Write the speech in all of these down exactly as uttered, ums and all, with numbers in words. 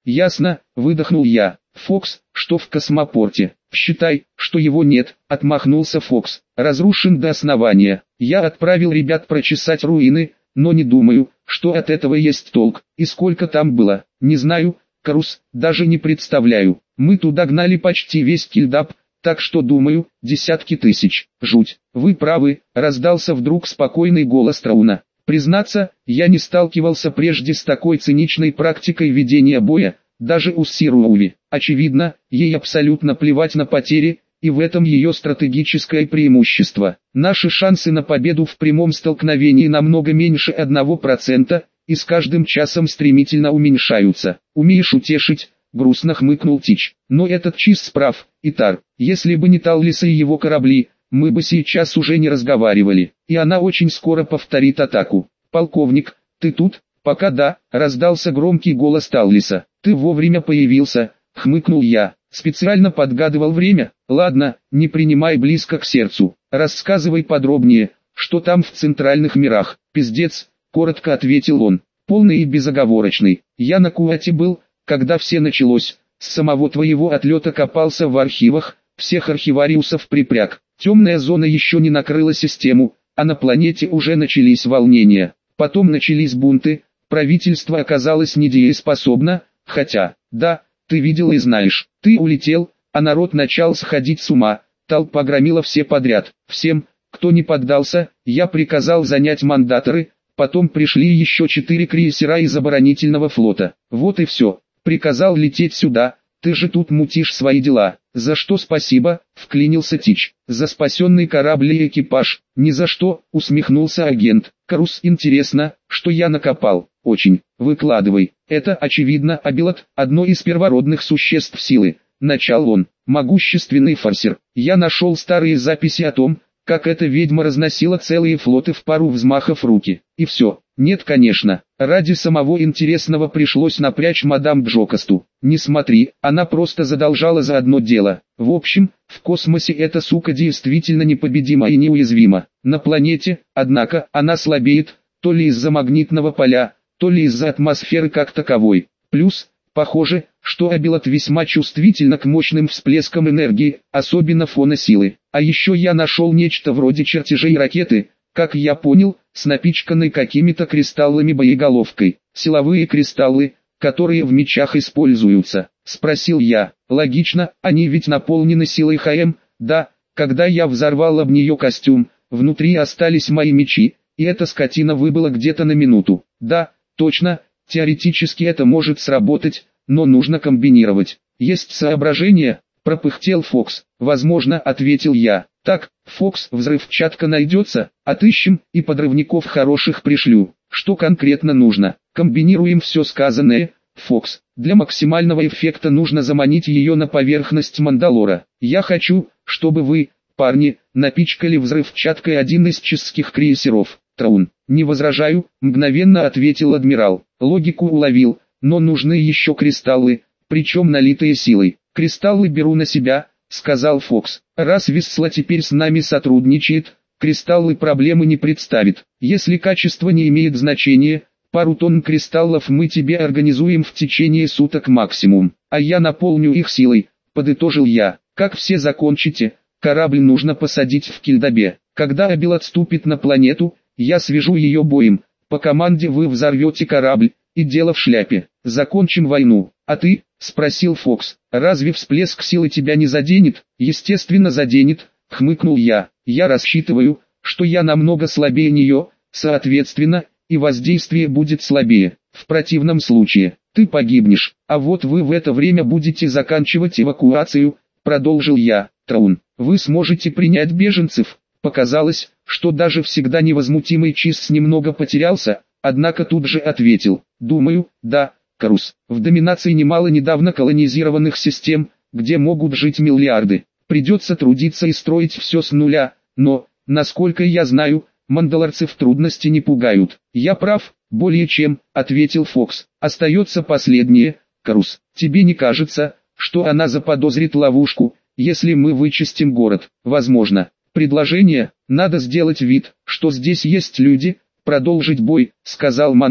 Ясно, выдохнул я. Фокс, что в космопорте? Считай, что его нет, отмахнулся Фокс. Разрушен до основания. Я отправил ребят прочесать руины, но не думаю, что от этого есть толк. И сколько там было, не знаю, Карус, даже не представляю. Мы туда гнали почти весь кильдап, так что думаю, десятки тысяч. Жуть. Вы правы, раздался вдруг спокойный голос Трауна. Признаться, я не сталкивался прежде с такой циничной практикой ведения боя, даже у Сируови. Очевидно, ей абсолютно плевать на потери, и в этом ее стратегическое преимущество. Наши шансы на победу в прямом столкновении намного меньше одного процента, и с каждым часом стремительно уменьшаются. Умеешь утешить, грустно хмыкнул Тич. Но этот Чиз прав, Итар. Если бы не Таллиса и его корабли, мы бы сейчас уже не разговаривали, и она очень скоро повторит атаку. Полковник, ты тут? Пока да, раздался громкий голос Таллиса. Ты вовремя появился, хмыкнул я. Специально подгадывал время. Ладно, не принимай близко к сердцу. Рассказывай подробнее, что там в центральных мирах. Пиздец, коротко ответил он. Полный и безоговорочный. Я на Куате был, когда все началось. С самого твоего отлета копался в архивах, всех архивариусов припряг. Темная зона еще не накрыла систему, а на планете уже начались волнения. Потом начались бунты, правительство оказалось недееспособно, хотя, да, ты видел и знаешь, ты улетел, а народ начал сходить с ума, толпа громила все подряд. Всем, кто не поддался, я приказал занять мандаторы, потом пришли еще четыре крейсера из оборонительного флота. Вот и все, приказал лететь сюда, ты же тут мутишь свои дела. За что спасибо, вклинился Тич. За спасенный корабль и экипаж. Ни за что, усмехнулся агент. Карус, интересно, что я накопал. Очень. Выкладывай. Это очевидно Абилот, одно из первородных существ силы. Начал он. Могущественный форсер. Я нашел старые записи о том, как эта ведьма разносила целые флоты в пару взмахов руки. И все. Нет, конечно, ради самого интересного пришлось напрячь мадам Джокасту. Не смотри, она просто задолжала за одно дело. В общем, в космосе эта сука действительно непобедима и неуязвима. На планете, однако, она слабеет, то ли из-за магнитного поля, то ли из-за атмосферы как таковой. Плюс, похоже, что Абилот весьма чувствительна к мощным всплескам энергии, особенно фона силы. А еще я нашел нечто вроде чертежей ракеты, как я понял, с напичканной какими-то кристаллами боеголовкой. Силовые кристаллы, которые в мечах используются, спросил я. Логично, они ведь наполнены силой ХМ, да, когда я взорвал об нее костюм, внутри остались мои мечи, и эта скотина выбыла где-то на минуту. Да, точно, теоретически это может сработать, но нужно комбинировать. Есть соображения? Пропыхтел Фокс. Возможно, ответил я. Так, Фокс, взрывчатка найдется, отыщем, и подрывников хороших пришлю. Что конкретно нужно? Комбинируем все сказанное, Фокс. Для максимального эффекта нужно заманить ее на поверхность Мандалора. Я хочу, чтобы вы, парни, напичкали взрывчаткой один из чесских крейсеров. Траун. Не возражаю, мгновенно ответил адмирал. Логику уловил, но нужны еще кристаллы, причем налитые силой. Кристаллы беру на себя, сказал Фокс. Раз Висла теперь с нами сотрудничает, кристаллы проблемы не представит. Если качество не имеет значения, пару тонн кристаллов мы тебе организуем в течение суток максимум, а я наполню их силой, подытожил я. Как все закончите, корабль нужно посадить в Кильдабе. Когда Абил отступит на планету, я свяжу ее боем. По команде вы взорвете корабль, и дело в шляпе. Закончим войну. А ты, спросил Фокс, разве всплеск силы тебя не заденет? Естественно заденет, хмыкнул я. Я рассчитываю, что я намного слабее нее, соответственно, и воздействие будет слабее. В противном случае, ты погибнешь, а вот вы в это время будете заканчивать эвакуацию, продолжил я. Траун, вы сможете принять беженцев? Показалось, что даже всегда невозмутимый Чиз немного потерялся, однако тут же ответил. Думаю, да, Карус. В доминации немало недавно колонизированных систем, где могут жить миллиарды. Придется трудиться и строить все с нуля, но, насколько я знаю, мандалорцев трудности не пугают. Я прав, более чем, ответил Фокс. Остается последнее, Карус. Тебе не кажется, что она заподозрит ловушку, если мы вычистим город? Возможно. Предложение, надо сделать вид, что здесь есть люди, продолжить бой, сказал Мандо.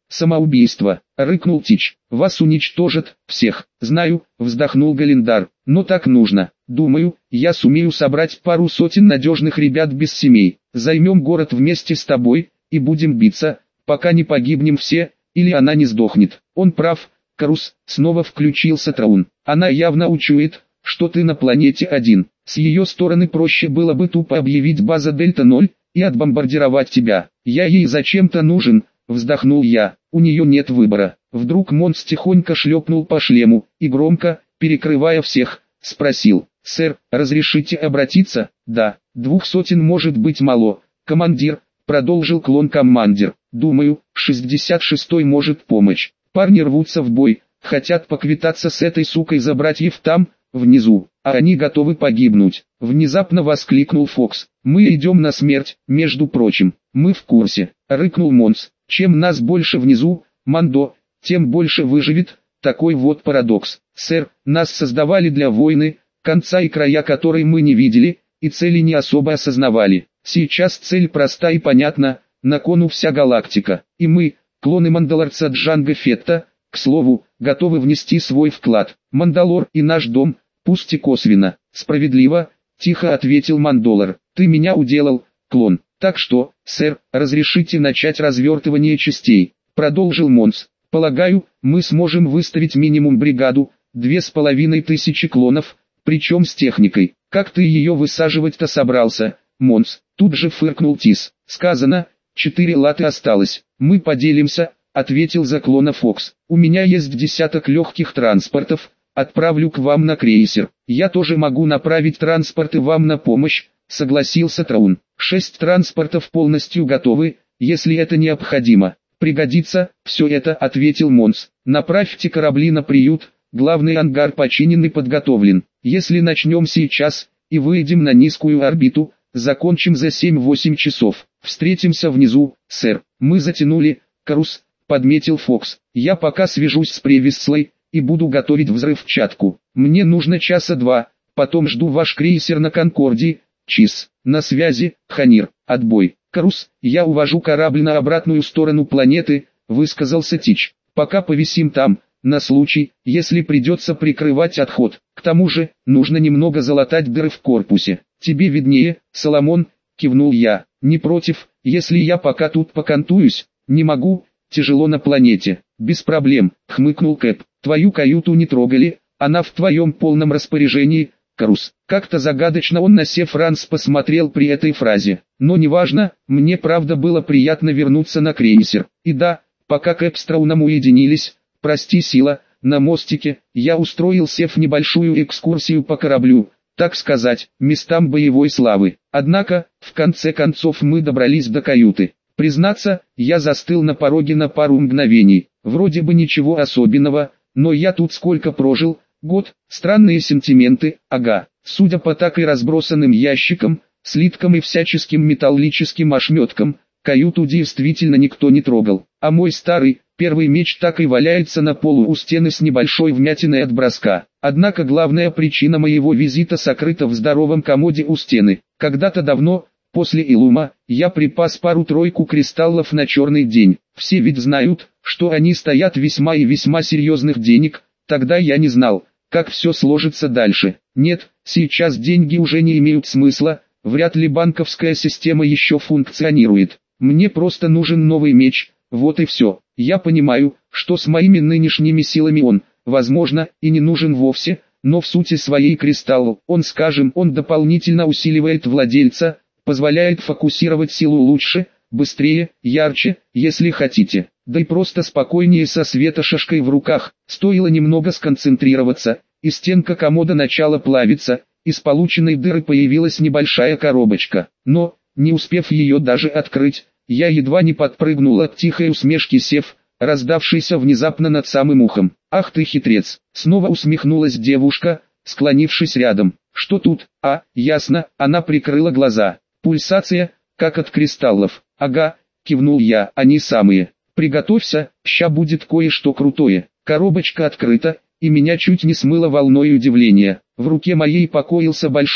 Самоубийство, рыкнул Тич. Вас уничтожат, всех. Знаю, вздохнул Галендар, но так нужно. Думаю, я сумею собрать пару сотен надежных ребят без семей. Займем город вместе с тобой, и будем биться, пока не погибнем все, или она не сдохнет. Он прав, Карус, снова включился Траун. Она явно учует, что ты на планете один. С ее стороны проще было бы тупо объявить база Дельта ноль, и отбомбардировать тебя. Я ей зачем-то нужен, вздохнул я. У нее нет выбора. Вдруг Монс тихонько шлепнул по шлему, и громко, перекрывая всех, спросил: «Сэр, разрешите обратиться?» «Да, двух сотен может быть мало, командир», продолжил клон-командир. «Думаю, шестьдесят шестой может помочь. Парни рвутся в бой, хотят поквитаться с этой сукой за братьев там, внизу, а они готовы погибнуть». Внезапно воскликнул Фокс. «Мы идем на смерть, между прочим». «Мы в курсе», рыкнул Монс. «Чем нас больше внизу, Мандо, тем больше выживет». Такой вот парадокс. «Сэр, нас создавали для войны, конца и края которой мы не видели, и цели не особо осознавали. Сейчас цель проста и понятна, на кону вся галактика. И мы, клоны Мандалорца Джанго Фетта, к слову, готовы внести свой вклад. Мандалор и наш дом, пусть и косвенно». «Справедливо», тихо ответил Мандолор. «Ты меня уделал, клон. Так что, сэр, разрешите начать развертывание частей», продолжил Монс. «Полагаю, мы сможем выставить минимум бригаду, две с половиной тысячи клонов, причем с техникой. Как ты ее высаживать-то собрался, Монс?» Тут же фыркнул Тис. «Сказано, четыре латы осталось. Мы поделимся», ответил за клона Фокс. «У меня есть десяток легких транспортов, отправлю к вам на крейсер. Я тоже могу направить транспорты вам на помощь», согласился Траун. «Шесть транспортов полностью готовы, если это необходимо. Пригодится, все это», ответил Монс. «Направьте корабли на приют, главный ангар починен и подготовлен. Если начнем сейчас, и выйдем на низкую орбиту, закончим за семь-восемь часов. Встретимся внизу, сэр». «Мы затянули, Карус», подметил Фокс. «Я пока свяжусь с Превислой, и буду готовить взрывчатку. Мне нужно часа два, потом жду ваш крейсер на Конкордии». «Чиз, на связи, Ханир, отбой». «Карус, я увожу корабль на обратную сторону планеты», высказался Тич. «Пока повисим там, на случай, если придется прикрывать отход. К тому же, нужно немного залатать дыры в корпусе». «Тебе виднее, Соломон», кивнул я. «Не против, если я пока тут покантуюсь?» «Не могу, тяжело на планете». «Без проблем», хмыкнул Кэп. «Твою каюту не трогали, она в твоем полном распоряжении, Карус». Как-то загадочно он на Сефранс посмотрел при этой фразе. Но неважно, мне правда было приятно вернуться на крейсер. И да, пока Кэп с Трауном уединились, прости, Сила, на мостике, я устроил Сеф небольшую экскурсию по кораблю, так сказать, местам боевой славы. Однако, в конце концов мы добрались до каюты. Признаться, я застыл на пороге на пару мгновений. Вроде бы ничего особенного, но я тут сколько прожил, год, странные сентименты, ага. Судя по так и разбросанным ящикам, слиткам и всяческим металлическим ошметкам, каюту действительно никто не трогал. А мой старый, первый меч так и валяется на полу у стены с небольшой вмятиной от броска. Однако главная причина моего визита сокрыта в здоровом комоде у стены. Когда-то давно, после Илума, я припас пару-тройку кристаллов на черный день. Все ведь знают, что они стоят весьма и весьма серьезных денег. Тогда я не знал, как все сложится дальше. Нет, сейчас деньги уже не имеют смысла, вряд ли банковская система еще функционирует. Мне просто нужен новый меч, вот и все. Я понимаю, что с моими нынешними силами он, возможно, и не нужен вовсе, но в сути своей кристалл, он, скажем, он дополнительно усиливает владельца, позволяет фокусировать силу лучше, быстрее, ярче, если хотите. Да и просто спокойнее со светошашкой в руках. Стоило немного сконцентрироваться, и стенка комода начала плавиться, из полученной дыры появилась небольшая коробочка. Но, не успев ее даже открыть, я едва не подпрыгнул от тихой усмешки Сеф, раздавшейся внезапно над самым ухом. «Ах ты хитрец!» Снова усмехнулась девушка, склонившись рядом. «Что тут?» «А, ясно», она прикрыла глаза. «Пульсация, как от кристаллов». «Ага», кивнул я, «они самые». «Приготовься, ща будет кое-что крутое». Коробочка открыта, и меня чуть не смыло волной удивления. В руке моей покоился большой,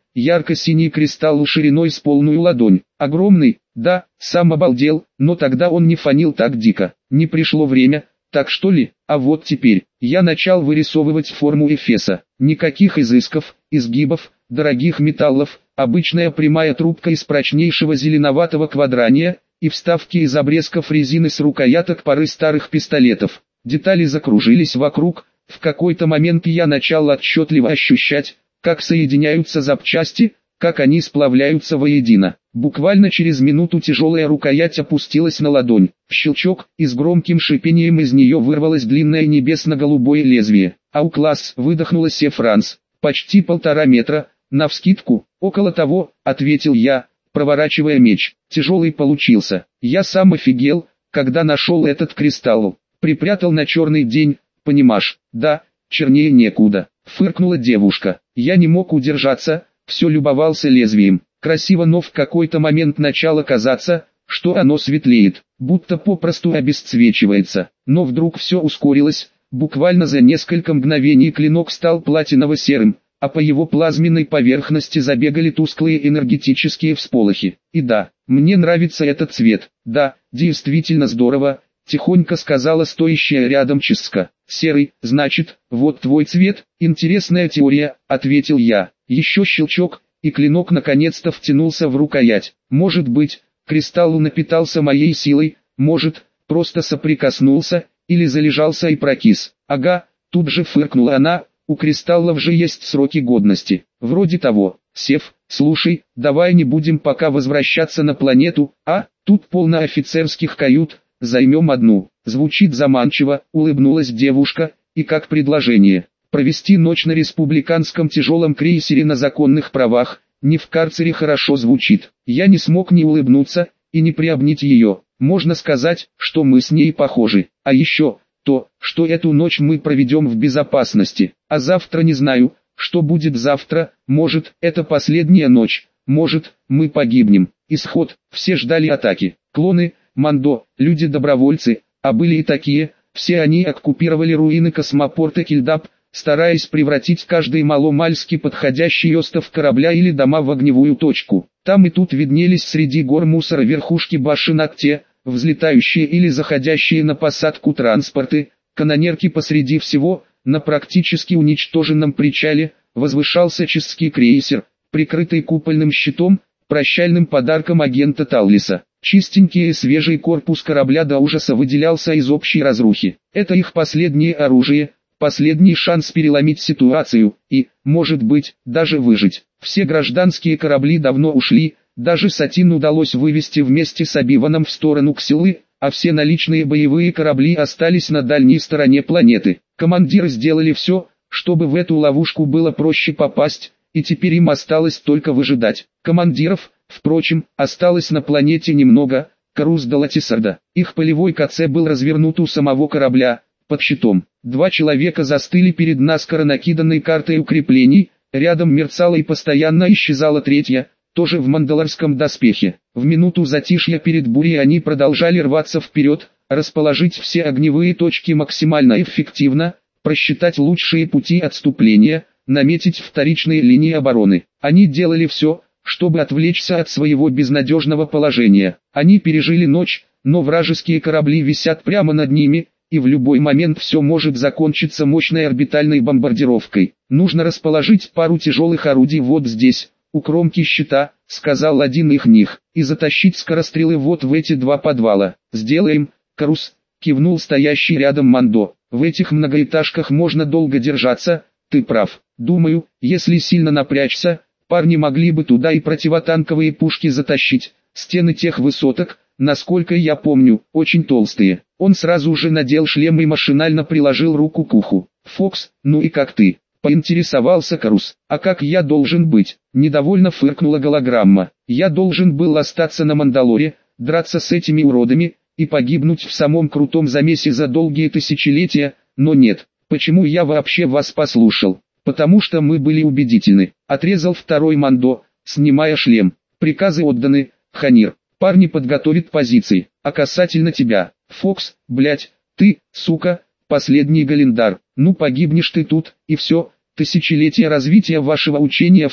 ярко-синий кристалл шириной с полную ладонь. Огромный, да, сам обалдел, но тогда он не фонил так дико. Не пришло время, так что ли? А вот теперь, я начал вырисовывать форму Эфеса. Никаких изысков, изгибов, дорогих металлов, обычная прямая трубка из прочнейшего зеленоватого квадрания и вставки из обрезков резины с рукояток пары старых пистолетов. Детали закружились вокруг, в какой-то момент я начал отчетливо ощущать, как соединяются запчасти, как они сплавляются воедино. Буквально через минуту тяжелая рукоять опустилась на ладонь. Щелчок, и с громким шипением из нее вырвалось длинное небесно-голубое лезвие. «Аукласс!» — выдохнула Сефранс. «Почти полтора метра, навскидку, около того», — ответил я, проворачивая меч. Тяжелый получился. Я сам офигел, когда нашел этот кристалл. Припрятал на черный день, понимаешь? Да, чернее некуда. Фыркнула девушка. Я не мог удержаться, все любовался лезвием. Красиво, но в какой-то момент начало казаться, что оно светлеет, будто попросту обесцвечивается. Но вдруг все ускорилось, буквально за несколько мгновений клинок стал платиново-серым, а по его плазменной поверхности забегали тусклые энергетические всполохи. И да, мне нравится этот цвет. Да, действительно здорово, тихонько сказала стоящая рядом Ческа. Серый, значит, вот твой цвет, интересная теория, ответил я. Еще щелчок, и клинок наконец-то втянулся в рукоять. Может быть, кристалл напитался моей силой, может, просто соприкоснулся, или залежался и прокис. Ага, тут же фыркнула она, у кристаллов же есть сроки годности. Вроде того. Сев, слушай, давай не будем пока возвращаться на планету, а, тут полно офицерских кают, займем одну. Звучит заманчиво, улыбнулась девушка, и как предложение. Провести ночь на республиканском тяжелом крейсере на законных правах, не в карцере хорошо звучит. Я не смог не улыбнуться, и не приобнять ее. Можно сказать, что мы с ней похожи. А еще, то, что эту ночь мы проведем в безопасности. А завтра не знаю, что будет завтра, может, это последняя ночь, может, мы погибнем. Исход, все ждали атаки. Клоны, Мандо, люди-добровольцы, а были и такие, все они оккупировали руины космопорта Кильдап, стараясь превратить каждый маломальски подходящий остов корабля или дома в огневую точку. Там и тут виднелись среди гор мусора верхушки башен Акте, взлетающие или заходящие на посадку транспорты, канонерки посреди всего, на практически уничтоженном причале, возвышался чешский крейсер, прикрытый купольным щитом, прощальным подарком агента Таллиса. Чистенький и свежий корпус корабля до ужаса выделялся из общей разрухи. Это их последнее оружие, последний шанс переломить ситуацию и, может быть, даже выжить. Все гражданские корабли давно ушли, даже Сатин удалось вывести вместе с Обиваном в сторону Ксилы, а все наличные боевые корабли остались на дальней стороне планеты. Командиры сделали все, чтобы в эту ловушку было проще попасть, и теперь им осталось только выжидать. Командиров, впрочем, осталось на планете немного. Карус до Латисарда. Их полевой КЦ был развернут у самого корабля, под щитом. Два человека застыли перед наскоро накиданной картой укреплений, рядом мерцала и постоянно исчезала третья, тоже в мандалорском доспехе. В минуту затишья перед бурей они продолжали рваться вперед, расположить все огневые точки максимально эффективно, просчитать лучшие пути отступления, наметить вторичные линии обороны. Они делали все, чтобы отвлечься от своего безнадежного положения. Они пережили ночь, но вражеские корабли висят прямо над ними, и в любой момент все может закончиться мощной орбитальной бомбардировкой. Нужно расположить пару тяжелых орудий вот здесь, у кромки щита, сказал один из них, и затащить скорострелы вот в эти два подвала. Сделаем, Карус, кивнул стоящий рядом Мандо. В этих многоэтажках можно долго держаться, ты прав. Думаю, если сильно напрячься, парни могли бы туда и противотанковые пушки затащить. Стены тех высоток, насколько я помню, очень толстые. Он сразу же надел шлем и машинально приложил руку к уху. «Фокс, ну и как ты?» — поинтересовался Карус. «А как я должен быть?» — недовольно фыркнула голограмма. «Я должен был остаться на Мандалоре, драться с этими уродами, и погибнуть в самом крутом замесе за долгие тысячелетия, но нет. Почему я вообще вас послушал? Потому что мы были убедительны», — отрезал второй Мандо, снимая шлем. «Приказы отданы, Ханир. Парни подготовят позиции. А касательно тебя, Фокс, блять, ты, сука, последний Галендар. Ну погибнешь ты тут, и все, тысячелетие развития вашего учения все,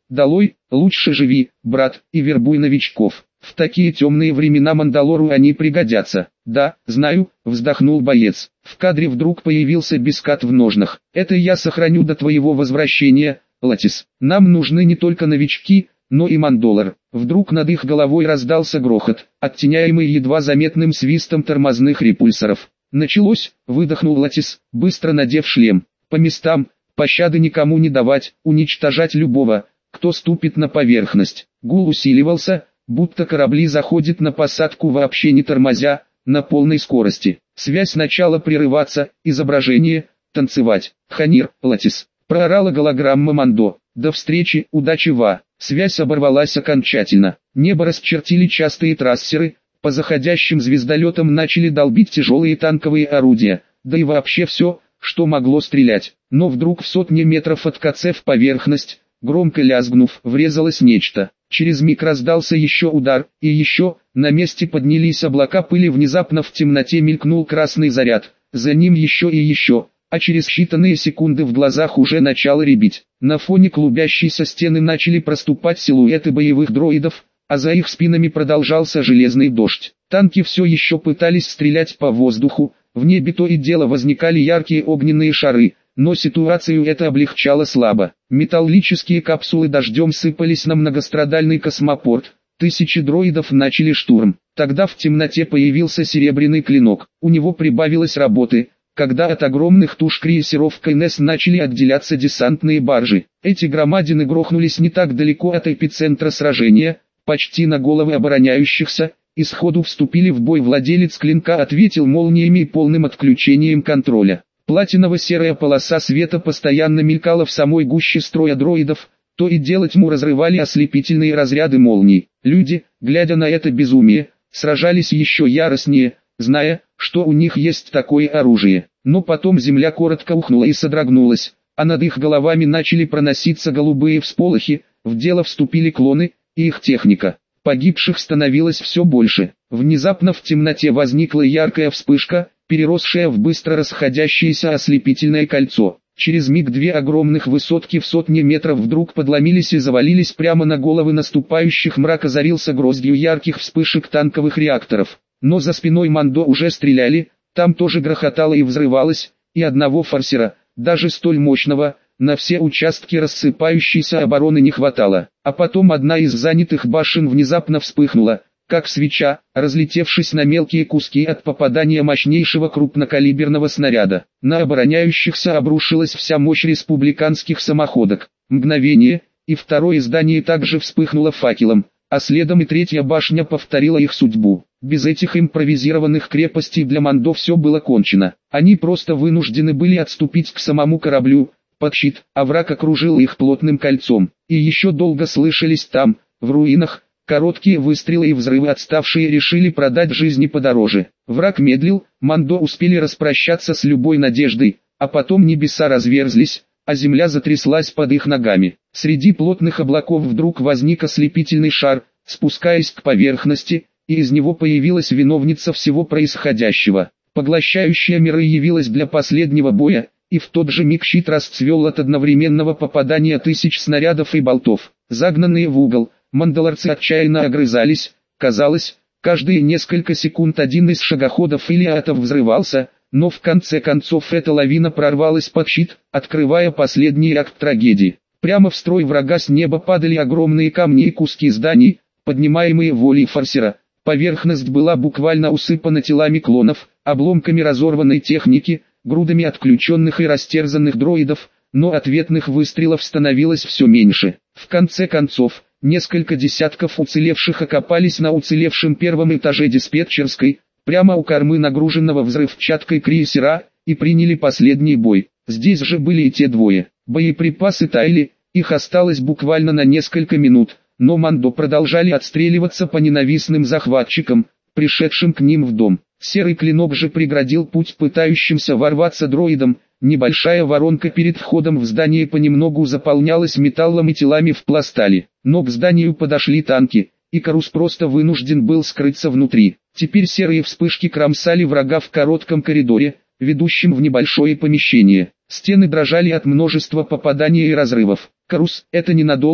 долой, лучше живи, брат, и вербуй новичков. В такие темные времена Мандалору они пригодятся. Да, знаю, вздохнул боец. В кадре вдруг появился Бескат в ножнах. Это я сохраню до твоего возвращения, Латис. Нам нужны не только новички, но и Мандолор. Вдруг над их головой раздался грохот, оттеняемый едва заметным свистом тормозных репульсоров. Началось, выдохнул Латис, быстро надев шлем. По местам, пощады никому не давать, уничтожать любого, кто ступит на поверхность. Гул усиливался, будто корабли заходят на посадку вообще не тормозя, на полной скорости. Связь начала прерываться, изображение, танцевать. Ханир, Латис. Проорала голограмма Мандо. До встречи, удачи, Ва. Связь оборвалась окончательно. Небо расчертили частые трассеры, по заходящим звездолетам начали долбить тяжелые танковые орудия, да и вообще все, что могло стрелять. Но вдруг в сотни метров от КЦ в поверхность, громко лязгнув, врезалось нечто. Через миг раздался еще удар, и еще, на месте поднялись облака пыли, внезапно в темноте мелькнул красный заряд, за ним еще и еще, а через считанные секунды в глазах уже начало рябить. На фоне клубящейся стены начали проступать силуэты боевых дроидов, а за их спинами продолжался железный дождь. Танки все еще пытались стрелять по воздуху, в небе то и дело возникали яркие огненные шары, но ситуацию это облегчало слабо. Металлические капсулы дождем сыпались на многострадальный космопорт. Тысячи дроидов начали штурм. Тогда в темноте появился серебряный клинок. У него прибавилось работы, когда от огромных туш крейсеров КНС начали отделяться десантные баржи. Эти громадины грохнулись не так далеко от эпицентра сражения, почти на головы обороняющихся, и сходу вступили в бой. Владелец клинка ответил молниями и полным отключением контроля. Платиново-серая полоса света постоянно мелькала в самой гуще строя дроидов, то и дело тьму разрывали ослепительные разряды молний. Люди, глядя на это безумие, сражались еще яростнее, зная, что у них есть такое оружие. Но потом земля коротко ухнула и содрогнулась, а над их головами начали проноситься голубые всполохи, в дело вступили клоны и их техника. Погибших становилось все больше. Внезапно в темноте возникла яркая вспышка, переросшая в быстро расходящееся ослепительное кольцо. Через миг две огромных высотки в сотни метров вдруг подломились и завалились прямо на головы наступающих. Мрак озарился гроздью ярких вспышек танковых реакторов. Но за спиной Мандо уже стреляли, там тоже грохотало и взрывалось, и одного форсера, даже столь мощного, на все участки рассыпающейся обороны не хватало. А потом одна из занятых башен внезапно вспыхнула, как свеча, разлетевшись на мелкие куски от попадания мощнейшего крупнокалиберного снаряда. На обороняющихся обрушилась вся мощь республиканских самоходок. Мгновение, и второе здание также вспыхнуло факелом, а следом и третья башня повторила их судьбу. Без этих импровизированных крепостей для Мандо все было кончено. Они просто вынуждены были отступить к самому кораблю, под щит, а враг окружил их плотным кольцом. И еще долго слышались там, в руинах, короткие выстрелы и взрывы. Отставшие решили продать жизни подороже. Враг медлил, Мандо успели распрощаться с любой надеждой, а потом небеса разверзлись, а земля затряслась под их ногами. Среди плотных облаков вдруг возник ослепительный шар, спускаясь к поверхности, и из него появилась виновница всего происходящего. Поглощающая миры явилась для последнего боя, и в тот же миг щит расцвел от одновременного попадания тысяч снарядов и болтов. Загнанные в угол, мандалорцы отчаянно огрызались. Казалось, каждые несколько секунд один из шагоходов или атов взрывался, но в конце концов эта лавина прорвалась под щит, открывая последний акт трагедии. Прямо в строй врага с неба падали огромные камни и куски зданий, поднимаемые волей форсера. Поверхность была буквально усыпана телами клонов, обломками разорванной техники, грудами отключенных и растерзанных дроидов, но ответных выстрелов становилось все меньше. В конце концов, несколько десятков уцелевших окопались на уцелевшем первом этаже диспетчерской, прямо у кормы нагруженного взрывчаткой крейсера, и приняли последний бой. Здесь же были и те двое. Боеприпасы таяли, их осталось буквально на несколько минут, но Мандо продолжали отстреливаться по ненавистным захватчикам, пришедшим к ним в дом. Серый клинок же преградил путь пытающимся ворваться дроидам. Небольшая воронка перед входом в здание понемногу заполнялась металлом и телами в пластали. Но к зданию подошли танки, и Карус просто вынужден был скрыться внутри. Теперь серые вспышки кромсали врага в коротком коридоре, ведущем в небольшое помещение. Стены дрожали от множества попаданий и разрывов. «Карус, это ненадолго»,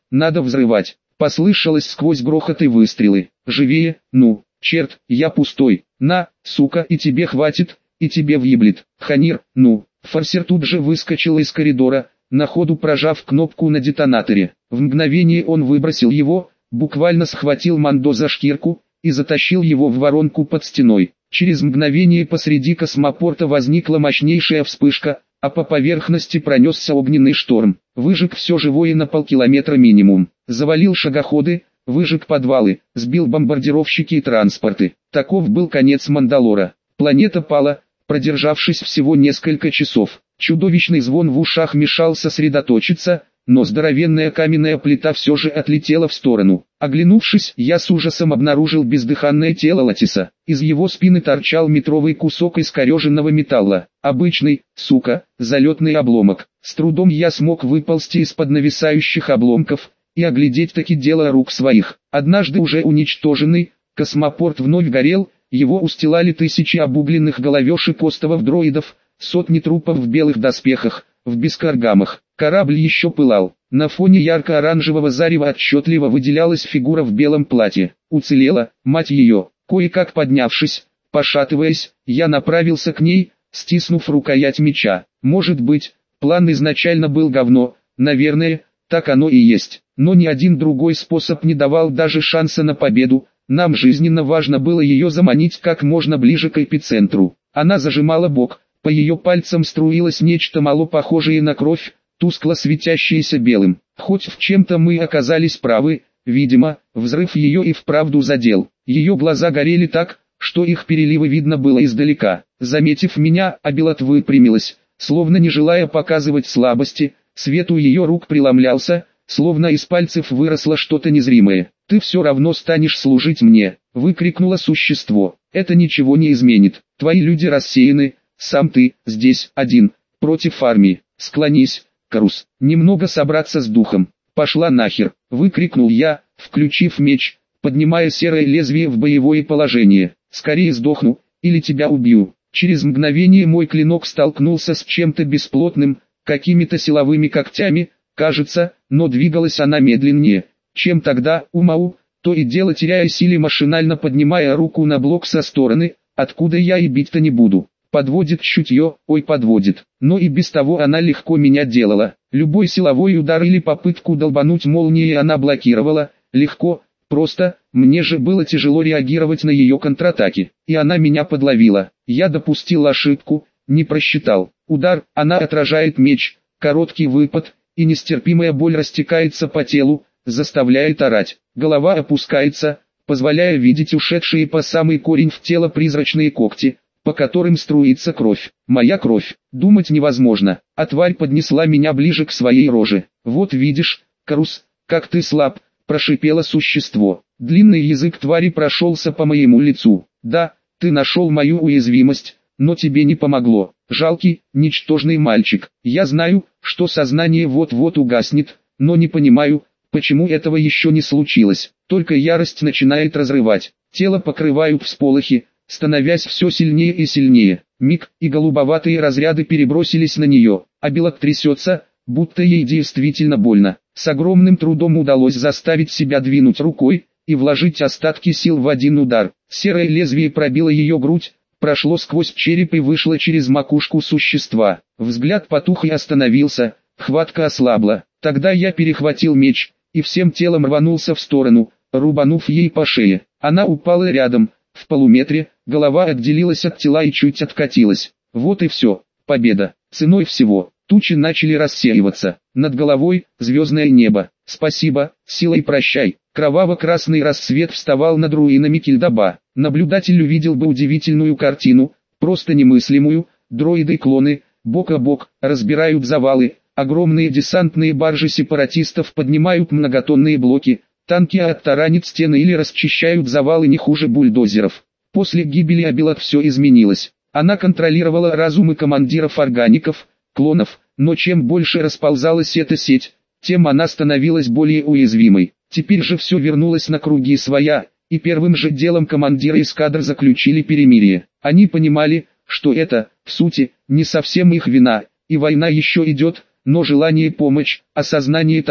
надо взрывать. Послышалось сквозь грохот и выстрелы. Живее, ну, черт, я пустой. На, сука, и тебе хватит, и тебе въеблет. Ханир, ну. Форсер тут же выскочил из коридора, на ходу прожав кнопку на детонаторе. В мгновение он выбросил его, буквально схватил Мандо за шкирку и затащил его в воронку под стеной. Через мгновение посреди космопорта возникла мощнейшая вспышка, а по поверхности пронесся огненный шторм. Выжег все живое на полкилометра минимум. Завалил шагоходы, выжег подвалы, сбил бомбардировщики и транспорты. Таков был конец Мандалора. Планета пала, продержавшись всего несколько часов. Чудовищный звон в ушах мешал сосредоточиться, но здоровенная каменная плита все же отлетела в сторону. Оглянувшись, я с ужасом обнаружил бездыханное тело Латиса. Из его спины торчал метровый кусок искореженного металла. Обычный, сука, залетный обломок. С трудом я смог выползти из-под нависающих обломков и оглядеть таки дело рук своих. Однажды уже уничтоженный, космопорт вновь горел, его устилали тысячи обугленных головешек остовов дроидов, сотни трупов в белых доспехах, в бескаргамах. Корабль еще пылал. На фоне ярко-оранжевого зарева отчетливо выделялась фигура в белом платье. Уцелела, мать ее. Кое-как поднявшись, пошатываясь, я направился к ней, стиснув рукоять меча. Может быть, план изначально был говно, наверное, так оно и есть. Но ни один другой способ не давал даже шанса на победу. Нам жизненно важно было ее заманить как можно ближе к эпицентру. Она зажимала бок, по ее пальцам струилось нечто мало похожее на кровь, тускло светящееся белым. Хоть в чем-то мы оказались правы, видимо, взрыв ее и вправду задел. Ее глаза горели так, что их переливы видно было издалека. Заметив меня, Абилат выпрямилась, словно не желая показывать слабости, свет у ее рук преломлялся, словно из пальцев выросло что-то незримое. «Ты все равно станешь служить мне», — выкрикнуло существо. «Это ничего не изменит. Твои люди рассеяны, сам ты, здесь, один, против армии. Склонись, Карус, немного собраться с духом». «Пошла нахер», — выкрикнул я, включив меч, поднимая серое лезвие в боевое положение. «Скорее сдохну, или тебя убью». Через мгновение мой клинок столкнулся с чем-то бесплотным, какими-то силовыми когтями, кажется, но двигалась она медленнее, чем тогда, умау, то и дело теряя силы, машинально поднимая руку на блок со стороны, откуда я и бить-то не буду. Подводит чутье, ой подводит, но и без того она легко меня делала. Любой силовой удар или попытку долбануть молнией она блокировала, легко, просто, мне же было тяжело реагировать на ее контратаки, и она меня подловила. Я допустил ошибку, не просчитал. Удар, она отражает меч, короткий выпад, и нестерпимая боль растекается по телу, заставляет орать. Голова опускается, позволяя видеть ушедшие по самый корень в тело призрачные когти, по которым струится кровь. Моя кровь. Думать невозможно. А тварь поднесла меня ближе к своей роже. «Вот видишь, Карус, как ты слаб», – прошипело существо. Длинный язык твари прошелся по моему лицу. «Да, ты нашел мою уязвимость, но тебе не помогло. Жалкий, ничтожный мальчик. Я знаю, что сознание вот-вот угаснет, но не понимаю, почему этого еще не случилось. Только ярость начинает разрывать. Тело покрывают всполохи, становясь все сильнее и сильнее. Миг, и голубоватые разряды перебросились на нее. Абилат трясется, будто ей действительно больно. С огромным трудом удалось заставить себя двинуть рукой и вложить остатки сил в один удар. Серое лезвие пробило ее грудь, прошло сквозь череп и вышло через макушку существа. Взгляд потух и остановился, хватка ослабла. Тогда я перехватил меч и всем телом рванулся в сторону, рубанув ей по шее. Она упала рядом, в полуметре, голова отделилась от тела и чуть откатилась. Вот и все, победа. Ценой всего. Тучи начали рассеиваться. Над головой звездное небо. Спасибо, силой прощай. Кроваво-красный рассвет вставал над руинами Кильдаба. Наблюдатель увидел бы удивительную картину, просто немыслимую. Дроиды-клоны, бок о бок, разбирают завалы. Огромные десантные баржи сепаратистов поднимают многотонные блоки. Танки оттаранят стены или расчищают завалы не хуже бульдозеров. После гибели Абилат все изменилось. Она контролировала разумы командиров органиков, клонов, но чем больше расползалась эта сеть, тем она становилась более уязвимой. Теперь же все вернулось на круги своя, и первым же делом командиры эскадр заключили перемирие. Они понимали, что это, в сути, не совсем их вина, и война еще идет, но желание помочь, осознание того,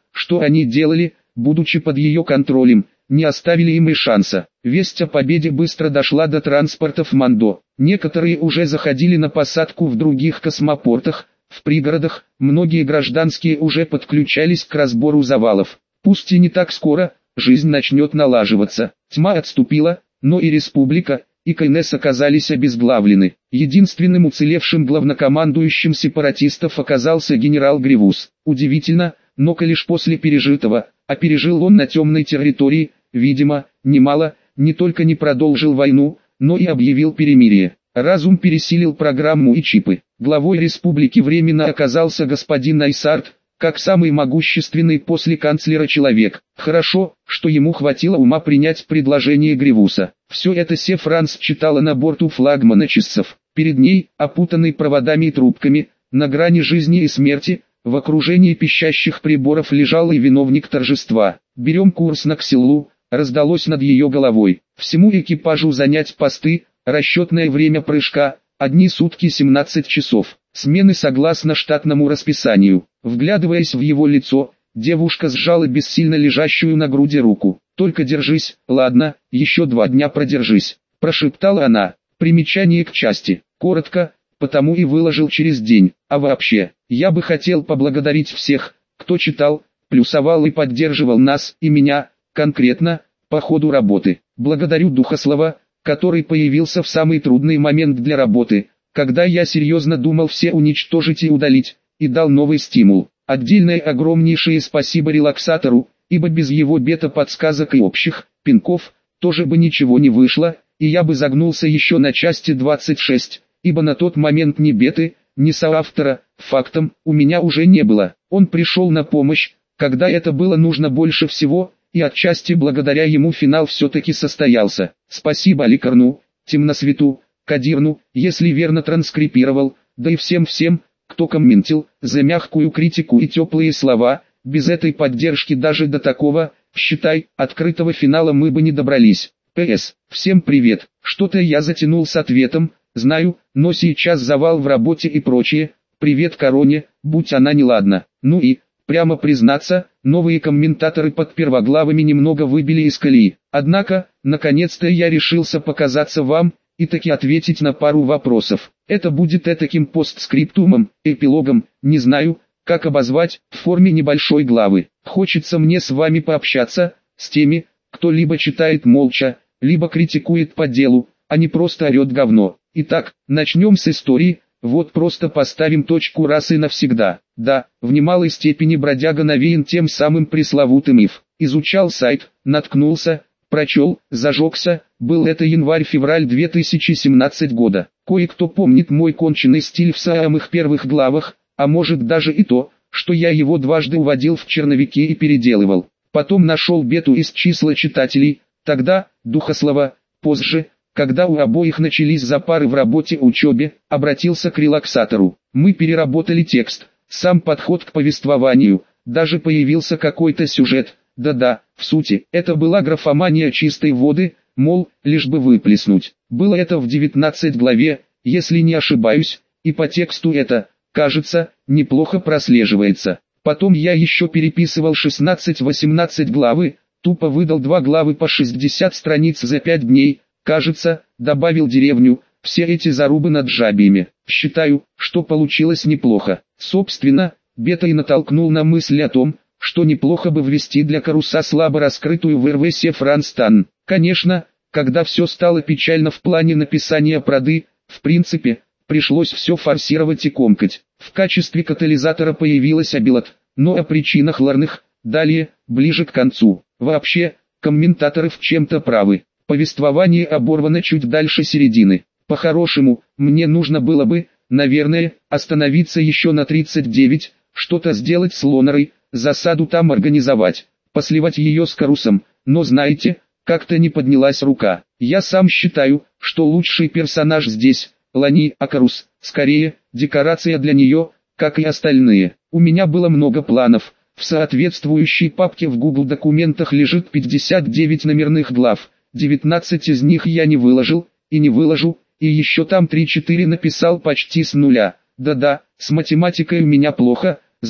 что они делали, будучи под ее контролем, не оставили им и шанса. Весть о победе быстро дошла до транспортов Мандо. Некоторые уже заходили на посадку в других космопортах, в пригородах, многие гражданские уже подключались к разбору завалов. Пусть и не так скоро, жизнь начнет налаживаться. Тьма отступила, но и республика, и КНС оказались обезглавлены. Единственным уцелевшим главнокомандующим сепаратистов оказался генерал Гривус. Удивительно, но лишь после пережитого, а пережил он на темной территории, видимо, немало, не только не продолжил войну, но и объявил перемирие. Разум пересилил программу и чипы. Главой республики временно оказался господин Найсарт, как самый могущественный после канцлера человек. Хорошо, что ему хватило ума принять предложение Гривуса. Все это Се Франс читала на борту флагмана часов. Перед ней, опутанный проводами и трубками, на грани жизни и смерти, в окружении пищащих приборов лежал и виновник торжества. «Берем курс на Ксиллу», раздалось над ее головой. Всему экипажу занять посты, расчетное время прыжка, одни сутки семнадцать часов. Смены согласно штатному расписанию. Вглядываясь в его лицо, девушка сжала бессильно лежащую на груди руку. «Только держись, ладно, еще два дня продержись», – прошептала она. Примечание к части. Коротко, потому и выложил через день. А вообще, я бы хотел поблагодарить всех, кто читал, плюсовал и поддерживал нас и меня, конкретно, по ходу работы. Благодарю Духослова, который появился в самый трудный момент для работы, когда я серьезно думал все уничтожить и удалить, и дал новый стимул. Отдельное огромнейшее спасибо релаксатору, ибо без его бета-подсказок и общих пинков тоже бы ничего не вышло, и я бы загнулся еще на части двадцать шесть, ибо на тот момент ни беты, ни соавтора, фактом, у меня уже не было. Он пришел на помощь, когда это было нужно больше всего, и отчасти благодаря ему финал все-таки состоялся. Спасибо Аликарну, Темносвету, Кадирну, если верно транскрипировал, да и всем-всем, кто комментил, за мягкую критику и теплые слова. Без этой поддержки даже до такого, считай, открытого финала мы бы не добрались. ПС. Всем привет. Что-то я затянул с ответом, знаю, но сейчас завал в работе и прочее. Привет Короне, будь она неладна. Ну и, прямо признаться, новые комментаторы под первоглавами немного выбили из колеи. Однако, наконец-то я решился показаться вам, и таки ответить на пару вопросов. Это будет этаким постскриптумом, эпилогом, не знаю, как обозвать, в форме небольшой главы. Хочется мне с вами пообщаться, с теми, кто либо читает молча, либо критикует по делу, а не просто орет говно. Итак, начнем с истории, вот просто поставим точку раз и навсегда. Да, в немалой степени бродяга навеян тем самым пресловутым ИФ. Изучал сайт, наткнулся, прочел, зажегся, был это январь-февраль две тысячи семнадцатого года. Кое-кто помнит мой конченый стиль в самых первых главах, а может даже и то, что я его дважды уводил в черновики и переделывал. Потом нашел бету из числа читателей, тогда, Духослова, позже, когда у обоих начались запары в работе и учебе, обратился к релаксатору. Мы переработали текст, сам подход к повествованию, даже появился какой-то сюжет. Да-да, в сути, это была графомания чистой воды, мол, лишь бы выплеснуть. Было это в девятнадцатой главе, если не ошибаюсь, и по тексту это, кажется, неплохо прослеживается. Потом я еще переписывал шестнадцать-восемнадцать главы, тупо выдал два главы по шестьдесят страниц за пять дней, кажется, добавил деревню, все эти зарубы над жабиями. Считаю, что получилось неплохо. Собственно, бета и натолкнул на мысль о том, что неплохо бы ввести для Каруса слабо раскрытую в эр вэ Се Франс Тан. Конечно, когда все стало печально в плане написания проды, в принципе, пришлось все форсировать и комкать. В качестве катализатора появилась Абилат, но о причинах лорных, далее, ближе к концу. Вообще, комментаторы в чем-то правы. Повествование оборвано чуть дальше середины. По-хорошему, мне нужно было бы, наверное, остановиться еще на тридцать девять, что-то сделать с Лонорой, засаду там организовать, посливать ее с Карусом, но знаете, как-то не поднялась рука. Я сам считаю, что лучший персонаж здесь, Лани, а Карус, скорее, декорация для нее, как и остальные. У меня было много планов, в соответствующей папке в Google документах лежит пятьдесят девять номерных глав, девятнадцать из них я не выложил, и не выложу, и еще там три-четыре написал почти с нуля. Да-да, с математикой у меня плохо, знаю.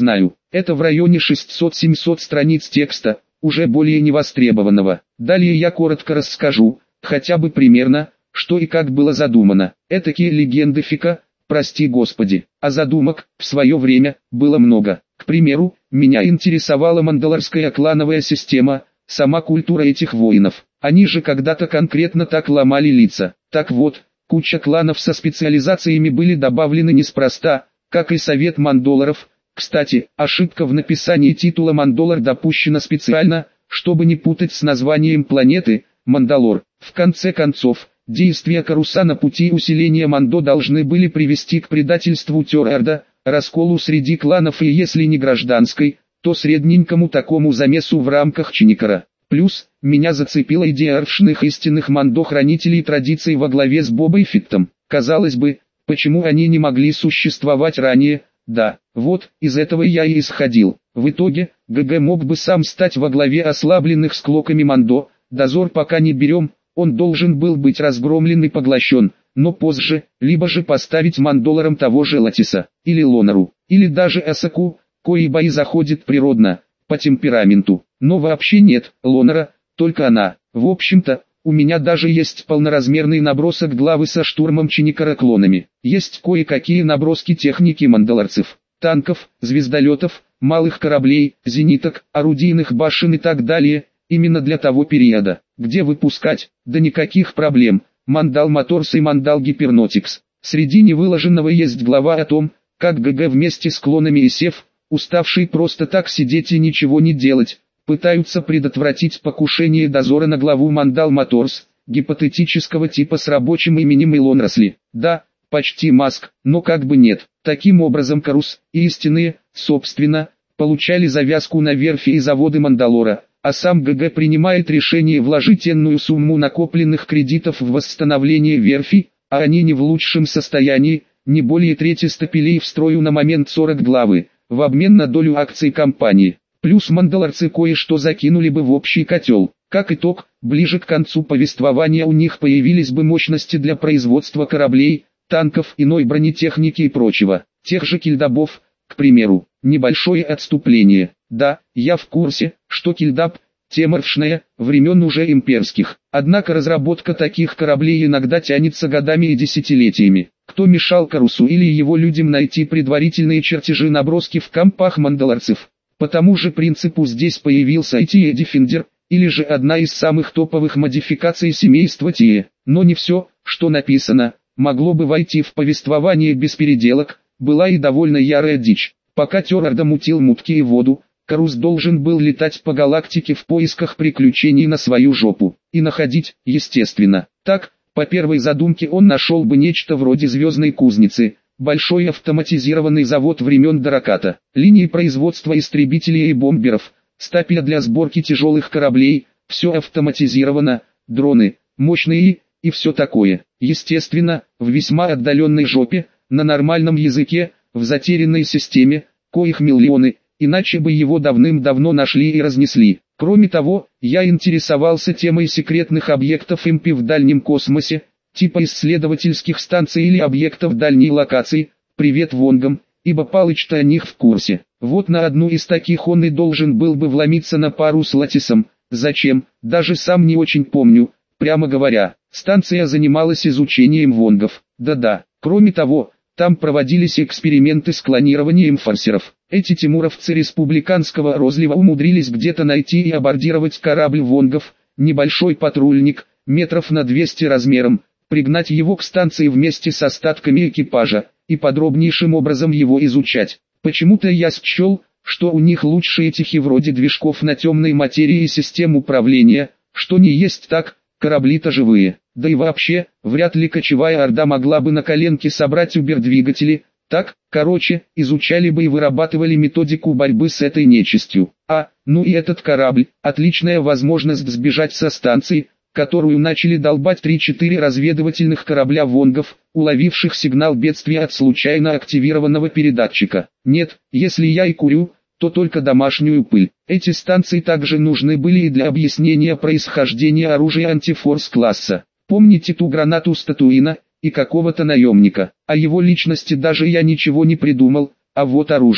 Это в районе шестисот-семисот страниц текста, уже более невостребованного. Далее я коротко расскажу, хотя бы примерно, что и как было задумано. Этакие легенды фика, прости господи, а задумок, в свое время, было много. К примеру, меня интересовала мандалорская клановая система, сама культура этих воинов. Они же когда-то конкретно так ломали лица. Так вот, куча кланов со специализациями были добавлены неспроста, как и совет мандолоров. Кстати, ошибка в написании титула Мандолор допущена специально, чтобы не путать с названием планеты, Мандалор. В конце концов, действия Каруса на пути усиления Мандо должны были привести к предательству Терорда, расколу среди кланов и если не гражданской, то средненькому такому замесу в рамках Чиникара. Плюс, меня зацепила идея аршных истинных Мандо-хранителей традиций во главе с Бобой Фиттом. Казалось бы, почему они не могли существовать ранее? Да, вот, из этого я и исходил. В итоге, ГГ мог бы сам стать во главе ослабленных склоками Мандо, дозор пока не берем, он должен был быть разгромлен и поглощен, но позже, либо же поставить мандолором того же Латиса, или Лонару, или даже Асаку, кои бои заходит природно, по темпераменту, но вообще нет Лонара, только она. В общем-то, у меня даже есть полноразмерный набросок главы со штурмом Чиникара клонами. Есть кое-какие наброски техники мандалорцев, танков, звездолетов, малых кораблей, зениток, орудийных башен и так далее, именно для того периода, где выпускать, да никаких проблем, Мандал Моторс и Мандал Гипернотикс. Среди невыложенного есть глава о том, как ГГ вместе с клонами и Сев, уставший просто так сидеть и ничего не делать, пытаются предотвратить покушение дозора на главу Мандал Моторс, гипотетического типа с рабочим именем Илон Росли. Да, почти Маск, но как бы нет. Таким образом Карус и истинные, собственно, получали завязку на верфи и заводы Мандалора, а сам ГГ принимает решение вложить энную сумму накопленных кредитов в восстановление верфи, а они не в лучшем состоянии, не более трети стапелей в строю на момент сорок главы, в обмен на долю акций компании. Плюс мандалорцы кое-что закинули бы в общий котел. Как итог, ближе к концу повествования у них появились бы мощности для производства кораблей, танков, иной бронетехники и прочего. Тех же кильдабов, к примеру. Небольшое отступление. Да, я в курсе, что кильдаб – теморшная, времен уже имперских. Однако разработка таких кораблей иногда тянется годами и десятилетиями. Кто мешал Карусу или его людям найти предварительные чертежи-наброски в компах мандалорцев? По тому же принципу здесь появился ай ти и Defender, или же одна из самых топовых модификаций семейства Тие. Но не все, что написано, могло бы войти в повествование без переделок, была и довольно ярая дичь. Пока Терорда мутил мутки и воду, Карус должен был летать по галактике в поисках приключений на свою жопу. И находить, естественно. Так, по первой задумке он нашел бы нечто вроде звездной кузницы, большой автоматизированный завод времен Дараката, линии производства истребителей и бомберов, стапеля для сборки тяжелых кораблей, все автоматизировано, дроны, мощные и все такое. Естественно, в весьма отдаленной жопе, на нормальном языке, в затерянной системе, коих миллионы, иначе бы его давным-давно нашли и разнесли. Кроме того, я интересовался темой секретных объектов эм пи в дальнем космосе, типа исследовательских станций или объектов дальней локации, привет Вонгам, ибо Палыч-то о них в курсе. Вот на одну из таких он и должен был бы вломиться на пару с Латисом. Зачем, даже сам не очень помню, прямо говоря. Станция занималась изучением Вонгов. Да-да, кроме того, там проводились эксперименты с клонированием форсеров. Эти тимуровцы республиканского розлива умудрились где-то найти и абордировать корабль Вонгов, небольшой патрульник, метров на двести размером, пригнать его к станции вместе с остатками экипажа, и подробнейшим образом его изучать. Почему-то я счел, что у них лучшие этихи вроде движков на темной материи и систем управления, что не есть так, корабли-то живые. Да и вообще, вряд ли кочевая орда могла бы на коленке собрать убер-двигатели. Так, короче, изучали бы и вырабатывали методику борьбы с этой нечистью. А, ну и этот корабль, отличная возможность сбежать со станции, которую начали долбать три-четыре разведывательных корабля Вонгов, уловивших сигнал бедствия от случайно активированного передатчика. Нет, если я и курю, то только домашнюю пыль. Эти станции также нужны были и для объяснения происхождения оружия антифорс-класса. Помните ту гранату с Татуина и какого-то наемника? О его личности даже я ничего не придумал, а вот оружие.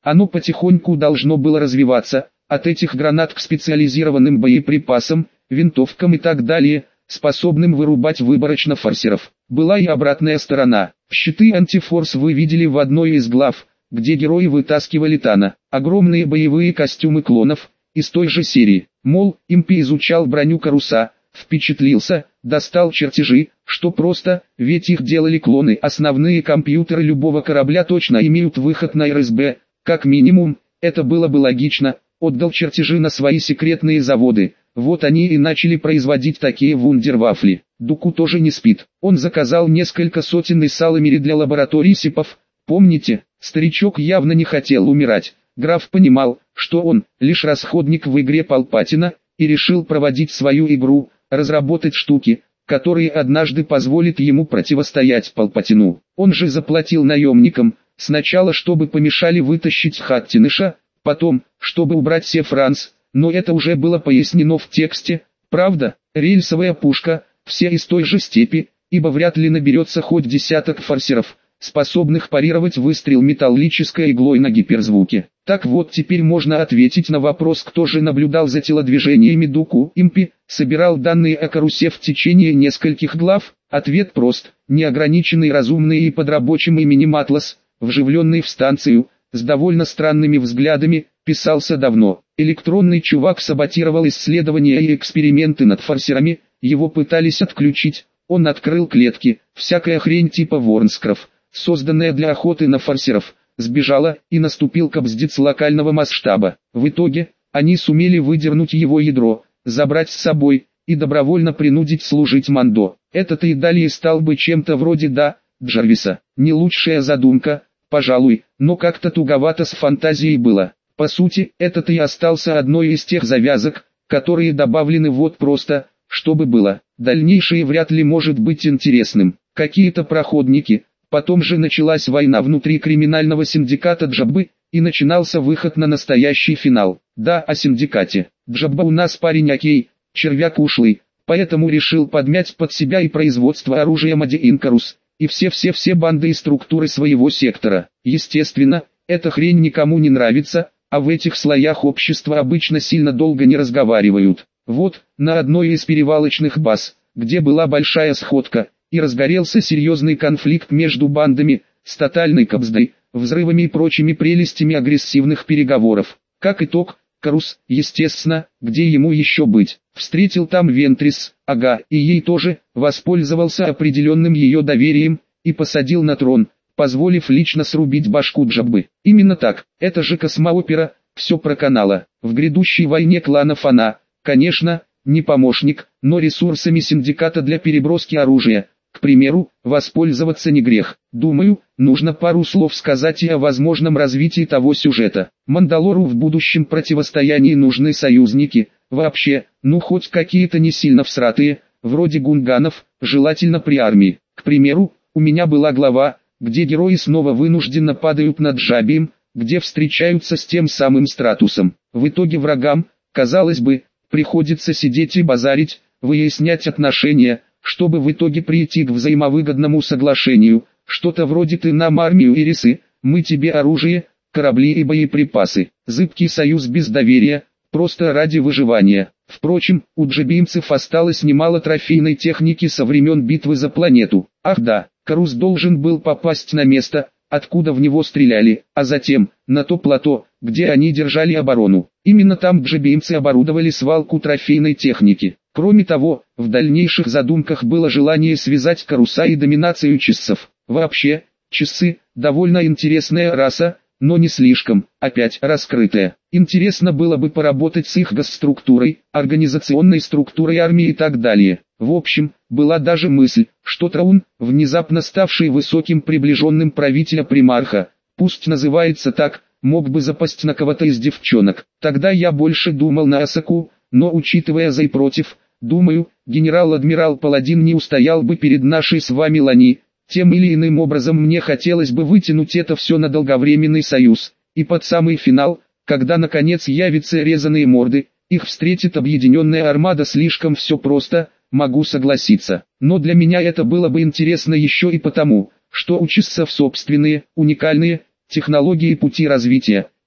Оно потихоньку должно было развиваться, от этих гранат к специализированным боеприпасам, винтовкам и так далее, способным вырубать выборочно форсеров. Была и обратная сторона. Щиты антифорс вы видели в одной из глав, где герои вытаскивали Тана. Огромные боевые костюмы клонов, из той же серии. Мол, Импи изучал броню Каруса, впечатлился, достал чертежи, что просто, ведь их делали клоны. Основные компьютеры любого корабля точно имеют выход на эр эс бэ, как минимум, это было бы логично, отдал чертежи на свои секретные заводы. Вот они и начали производить такие вундервафли. Дуку тоже не спит. Он заказал несколько сотен исаламири для лабораторий СИПов. Помните, старичок явно не хотел умирать. Граф понимал, что он лишь расходник в игре Палпатина, и решил проводить свою игру, разработать штуки, которые однажды позволят ему противостоять Палпатину. Он же заплатил наемникам, сначала чтобы помешали вытащить Хаттиныша, потом, чтобы убрать Сефранс, но это уже было пояснено в тексте. Правда, рельсовая пушка, все из той же степи, ибо вряд ли наберется хоть десяток форсеров, способных парировать выстрел металлической иглой на гиперзвуке. Так вот, теперь можно ответить на вопрос, кто же наблюдал за телодвижениями Дуку. Импи собирал данные о Карусе в течение нескольких глав. Ответ прост: неограниченный разумный и под рабочим именем Атлас, вживленный в станцию, с довольно странными взглядами, писался давно. Электронный чувак саботировал исследования и эксперименты над форсерами, его пытались отключить, он открыл клетки, всякая хрень типа Ворнскров, созданная для охоты на форсеров, сбежала, и наступил капздец локального масштаба. В итоге, они сумели выдернуть его ядро, забрать с собой, и добровольно принудить служить Мандо. Это-то и далее стал бы чем-то вроде «Да, Джарвиса». Не лучшая задумка, пожалуй, но как-то туговато с фантазией было. По сути, это-то и остался одной из тех завязок, которые добавлены вот просто, чтобы было. Дальнейшее вряд ли может быть интересным. Какие-то проходники. Потом же началась война внутри криминального синдиката Джаббы, и начинался выход на настоящий финал. Да, о синдикате. Джабба у нас парень окей, червяк ушлый, поэтому решил подмять под себя и производство оружия Мади Инкарус, и все-все-все банды и структуры своего сектора. Естественно, эта хрень никому не нравится, а в этих слоях общества обычно сильно долго не разговаривают. Вот, на одной из перевалочных баз, где была большая сходка, и разгорелся серьезный конфликт между бандами, с тотальной кабздой, взрывами и прочими прелестями агрессивных переговоров. Как итог, Карус, естественно, где ему еще быть, встретил там Вентрис, ага, и ей тоже, воспользовался определенным ее доверием, и посадил на трон, позволив лично срубить башку Джаббы. Именно так, это же космоопера, все проканала. В грядущей войне кланов она, конечно, не помощник, но ресурсами синдиката для переброски оружия, к примеру, воспользоваться не грех. Думаю, нужно пару слов сказать и о возможном развитии того сюжета. Мандалору в будущем противостоянии нужны союзники, вообще, ну хоть какие-то не сильно всратые, вроде гунганов, желательно при армии. К примеру, у меня была глава, где герои снова вынужденно падают над Джабием, где встречаются с тем самым Стратусом. В итоге врагам, казалось бы, приходится сидеть и базарить, выяснять отношения, чтобы в итоге прийти к взаимовыгодному соглашению, что-то вроде «ты нам армию и рисы, мы тебе оружие, корабли и боеприпасы». Зыбкий союз без доверия, просто ради выживания. Впрочем, у джабимцев осталось немало трофейной техники со времен битвы за планету. Ах да, Карус должен был попасть на место, откуда в него стреляли, а затем, на то плато, где они держали оборону. Именно там джабимцы оборудовали свалку трофейной техники. Кроме того, в дальнейших задумках было желание связать Каруса и доминацию чиссов. Вообще, чиссы – довольно интересная раса, но не слишком, опять, раскрытая. Интересно было бы поработать с их госструктурой, организационной структурой армии и так далее. В общем, была даже мысль, что Траун, внезапно ставший высоким приближенным правителя Примарха, пусть называется так, мог бы запасть на кого-то из девчонок. Тогда я больше думал на Асаку, но учитывая за и против, думаю, генерал-адмирал Паладин не устоял бы перед нашей с вами Лани. Тем или иным образом мне хотелось бы вытянуть это все на долговременный союз, и под самый финал, когда наконец явятся резаные морды, их встретит объединенная армада. Слишком все просто, могу согласиться. Но для меня это было бы интересно еще и потому, что у чиссов собственные, уникальные, технологии и пути развития,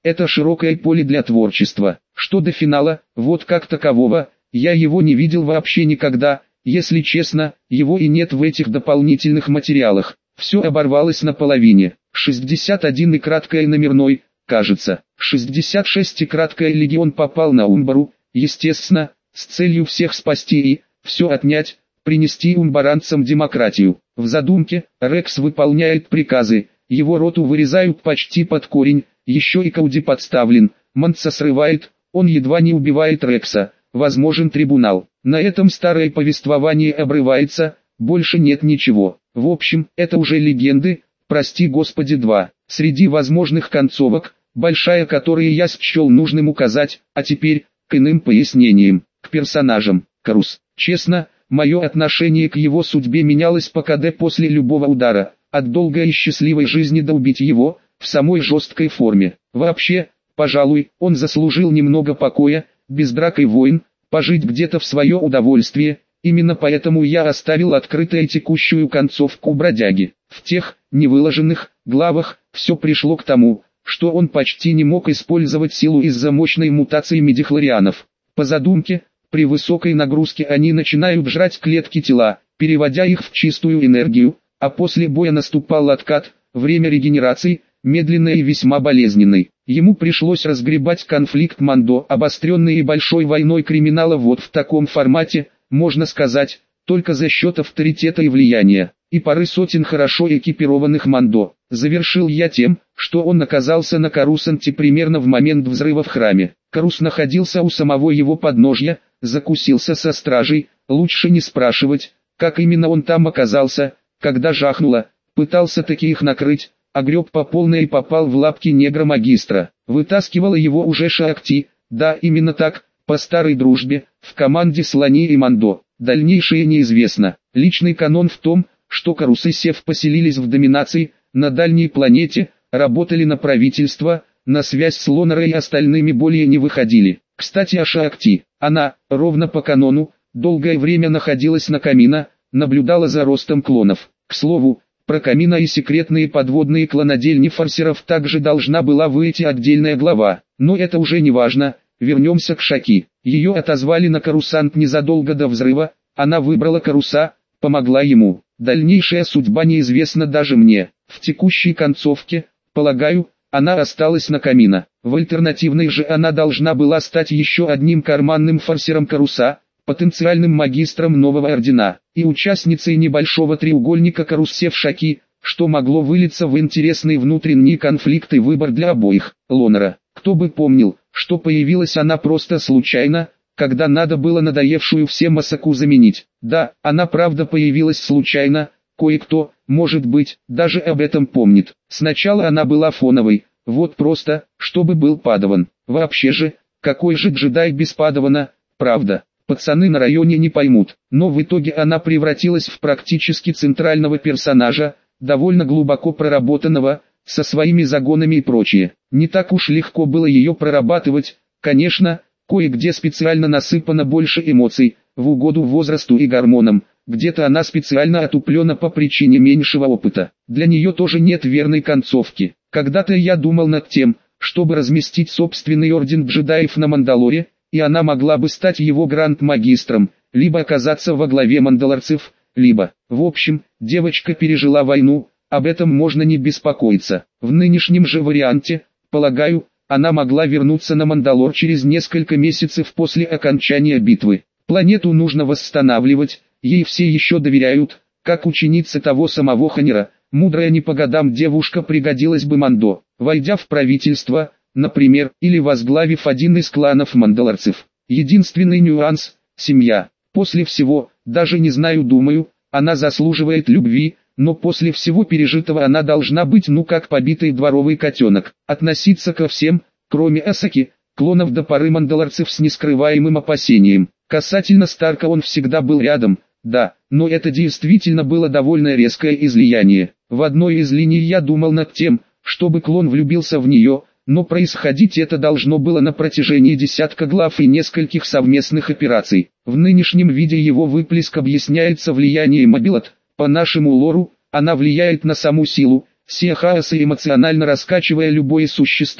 это широкое поле для творчества. Что до финала, вот как такового, я его не видел вообще никогда, если честно, его и нет в этих дополнительных материалах. Все оборвалось на половине. шестьдесят один и краткое номерной, кажется. шестьдесят шесть и краткое легион попал на Умбару, естественно, с целью всех спасти и все отнять, принести умбаранцам демократию. В задумке, Рекс выполняет приказы, его роту вырезают почти под корень, еще и Кауди подставлен, Манца срывает, он едва не убивает Рекса, возможен трибунал. На этом старое повествование обрывается, больше нет ничего. В общем, это уже легенды, прости господи два. Среди возможных концовок, большая которые я счел нужным указать, а теперь, к иным пояснениям, к персонажам. Карус. Честно, мое отношение к его судьбе менялось по ка дэ после любого удара, от долгой и счастливой жизни до убить его, в самой жесткой форме. Вообще, пожалуй, он заслужил немного покоя, без драк и войн, пожить где-то в свое удовольствие, именно поэтому я оставил открытой текущую концовку бродяги. В тех, невыложенных, главах, все пришло к тому, что он почти не мог использовать силу из-за мощной мутации медихлорианов. По задумке, при высокой нагрузке они начинают жрать клетки тела, переводя их в чистую энергию, а после боя наступал откат, время регенерации, медленный и весьма болезненный. Ему пришлось разгребать конфликт Мандо, обостренный и большой войной криминала вот в таком формате, можно сказать, только за счет авторитета и влияния, и пары сотен хорошо экипированных Мандо. Завершил я тем, что он оказался на Карусанте примерно в момент взрыва в храме. Карус находился у самого его подножья, закусился со стражей, лучше не спрашивать, как именно он там оказался, когда жахнуло, пытался таки их накрыть, а греб по полной и попал в лапки негра-магистра. Вытаскивала его уже Шаакти, да именно так, по старой дружбе, в команде Слони и Мандо. Дальнейшее неизвестно. Личный канон в том, что Карус и Сев поселились в доминации, на дальней планете, работали на правительство, на связь с Лонора и остальными более не выходили. Кстати о Шаакти. Она, ровно по канону, долгое время находилась на Камино, наблюдала за ростом клонов. К слову, про Камино и секретные подводные клонодельни форсеров также должна была выйти отдельная глава, но это уже не важно. Вернемся к Шаки. Ее отозвали на Карусант незадолго до взрыва, она выбрала Каруса, помогла ему. Дальнейшая судьба неизвестна даже мне. В текущей концовке, полагаю, она осталась на Камино. В альтернативной же она должна была стать еще одним карманным форсером Каруса, потенциальным магистром нового ордена, и участницей небольшого треугольника Карус-Сев-Шаки, что могло вылиться в интересный внутренний конфликт и выбор для обоих. Лонора. Кто бы помнил, что появилась она просто случайно, когда надо было надоевшую всем Асаку заменить. Да, она правда появилась случайно, кое-кто, может быть, даже об этом помнит. Сначала она была фоновой, вот просто, чтобы был падаван. Вообще же, какой же джедай без падавана, правда, пацаны на районе не поймут. Но в итоге она превратилась в практически центрального персонажа, довольно глубоко проработанного, со своими загонами и прочее. Не так уж легко было ее прорабатывать, конечно, кое-где специально насыпано больше эмоций, в угоду возрасту и гормонам, где-то она специально отуплена по причине меньшего опыта. Для нее тоже нет верной концовки. Когда-то я думал над тем, чтобы разместить собственный орден джедаев на Мандалоре, и она могла бы стать его гранд-магистром, либо оказаться во главе мандалорцев, либо, в общем, девочка пережила войну, об этом можно не беспокоиться. В нынешнем же варианте, полагаю, она могла вернуться на Мандалор через несколько месяцев после окончания битвы. Планету нужно восстанавливать, ей все еще доверяют, как ученица того самого Ханера. Мудрая не по годам девушка пригодилась бы Мандо, войдя в правительство, например, или возглавив один из кланов мандалорцев. Единственный нюанс – семья. После всего, даже не знаю, думаю, она заслуживает любви, но после всего пережитого она должна быть ну как побитый дворовый котенок. Относиться ко всем, кроме Асаки, клонов до поры мандалорцев с нескрываемым опасением. Касательно Старка он всегда был рядом, да, но это действительно было довольно резкое излияние. В одной из линий я думал над тем, чтобы клон влюбился в нее, но происходить это должно было на протяжении десятка глав и нескольких совместных операций. В нынешнем виде его выплеск объясняется влиянием Абилат. По нашему лору, она влияет на саму силу, Сиахааса эмоционально раскачивая любое существо,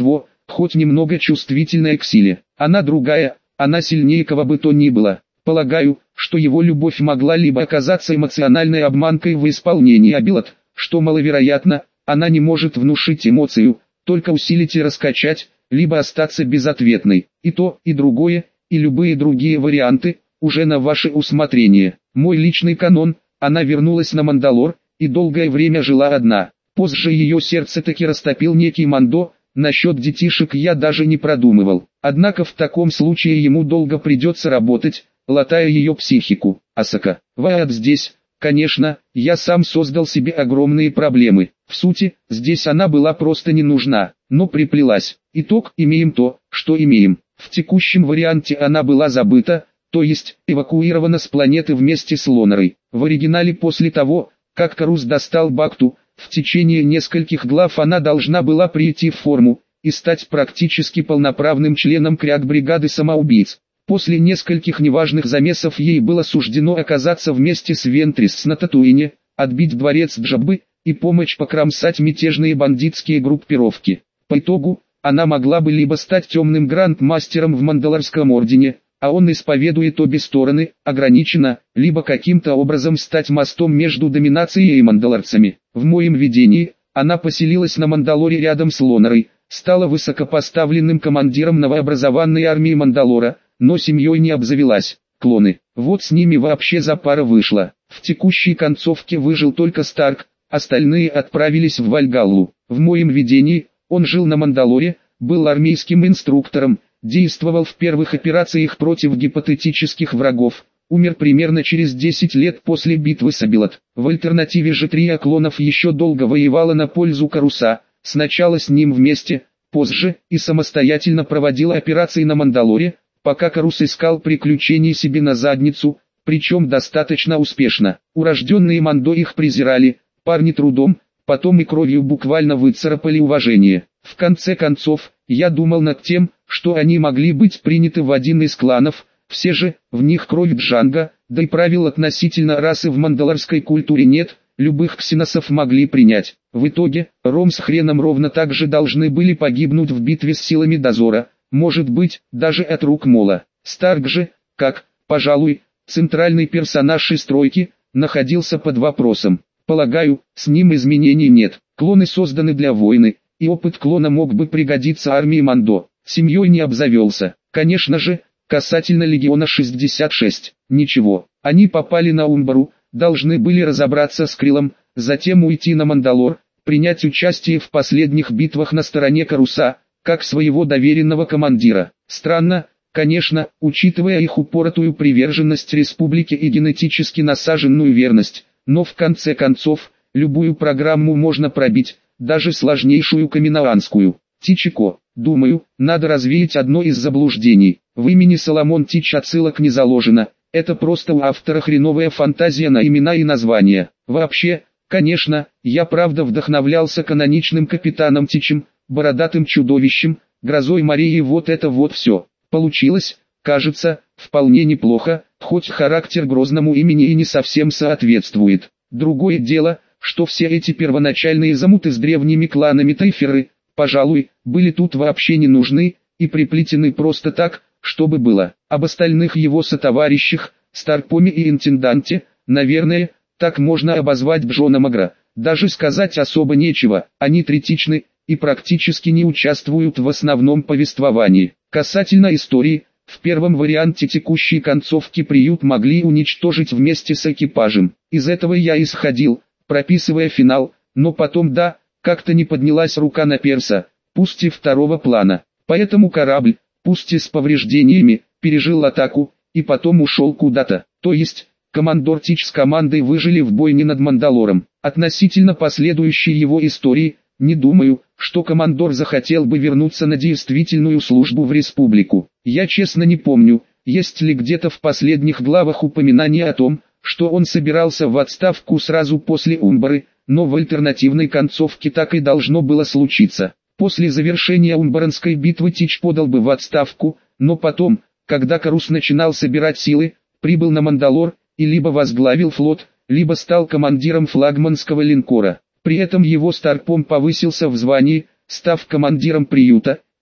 хоть немного чувствительная к силе. Она другая, она сильнее кого бы то ни было. Полагаю, что его любовь могла либо оказаться эмоциональной обманкой в исполнении обилот, что маловероятно, она не может внушить эмоцию, только усилить и раскачать, либо остаться безответной. И то, и другое, и любые другие варианты, уже на ваше усмотрение. Мой личный канон, она вернулась на Мандалор, и долгое время жила одна. Позже ее сердце таки растопил некий Мандо, насчет детишек я даже не продумывал. Однако в таком случае ему долго придется работать, латая ее психику. Асака, Ваат здесь, конечно, я сам создал себе огромные проблемы. В сути, здесь она была просто не нужна, но приплелась. Итог, имеем то, что имеем. В текущем варианте она была забыта, то есть эвакуирована с планеты вместе с Лонарой. В оригинале после того, как Карус достал Бакту, в течение нескольких глав она должна была прийти в форму и стать практически полноправным членом кряк-бригады самоубийц. После нескольких неважных замесов ей было суждено оказаться вместе с Вентрис на Татуине, отбить дворец Джаббы и помочь покромсать мятежные бандитские группировки. По итогу, она могла бы либо стать темным гранд-мастером в Мандалорском ордене, а он исповедует обе стороны, ограниченно, либо каким-то образом стать мостом между доминацией и мандалорцами. В моем видении, она поселилась на Мандалоре рядом с Лонарой, стала высокопоставленным командиром новообразованной армии Мандалора, но семьей не обзавелась. Клоны, вот с ними вообще за пара вышла. В текущей концовке выжил только Старк, остальные отправились в Вальгаллу. В моем видении, он жил на Мандалоре, был армейским инструктором, действовал в первых операциях против гипотетических врагов, умер примерно через десять лет после битвы с Абилот. В альтернативе же трио клонов еще долго воевала на пользу Каруса, сначала с ним вместе, позже и самостоятельно проводила операции на Мандалоре, пока Карус искал приключений себе на задницу, причем достаточно успешно. Урожденные Мандо их презирали, парни трудом, потом и кровью буквально выцарапали уважение. В конце концов, я думал над тем, что они могли быть приняты в один из кланов, все же, в них кровь Джанга, да и правил относительно расы в мандалорской культуре нет, любых ксеносов могли принять. В итоге, Ром с Хреном ровно так же должны были погибнуть в битве с силами дозора, может быть, даже от рук Мола. Старк же, как, пожалуй, центральный персонаж из тройки, находился под вопросом. Полагаю, с ним изменений нет. Клоны созданы для войны, и опыт клона мог бы пригодиться армии Мандо. Семьей не обзавелся. Конечно же, касательно Легиона шестьдесят шесть. Ничего, они попали на Умбару, должны были разобраться с Крилом, затем уйти на Мандалор, принять участие в последних битвах на стороне Каруса, как своего доверенного командира. Странно, конечно, учитывая их упоротую приверженность республике и генетически насаженную верность, но в конце концов, любую программу можно пробить, даже сложнейшую каминаанскую. Тичико, думаю, надо развеять одно из заблуждений. В имени Соломон Тич отсылок не заложено, это просто у автора хреновая фантазия на имена и названия. Вообще, конечно, я правда вдохновлялся каноничным капитаном Тичем, бородатым чудовищем, грозой морей и вот это вот все. Получилось, кажется, вполне неплохо, хоть характер грозному имени и не совсем соответствует. Другое дело, что все эти первоначальные замуты с древними кланами Тайферы, пожалуй, были тут вообще не нужны, и приплетены просто так, чтобы было. Об остальных его сотоварищах, Старпоме и Интенданте, наверное, так можно обозвать Бжона Магра. Даже сказать особо нечего, они третичны и практически не участвуют в основном повествовании. Касательно истории, в первом варианте текущей концовки приют могли уничтожить вместе с экипажем. Из этого я исходил, прописывая финал, но потом да, как-то не поднялась рука на перса, пусть и второго плана. Поэтому корабль, пусть и с повреждениями, пережил атаку, и потом ушел куда-то. То есть, командор Тич с командой выжили в бойне над Мандалором. Относительно последующей его истории, не думаю, что командор захотел бы вернуться на действительную службу в республику. Я честно не помню, есть ли где-то в последних главах упоминание о том, что он собирался в отставку сразу после Умбары, но в альтернативной концовке так и должно было случиться. После завершения Умбаранской битвы Тич подал бы в отставку, но потом, когда Карус начинал собирать силы, прибыл на Мандалор, и либо возглавил флот, либо стал командиром флагманского линкора. При этом его Старпом повысился в звании, став командиром приюта,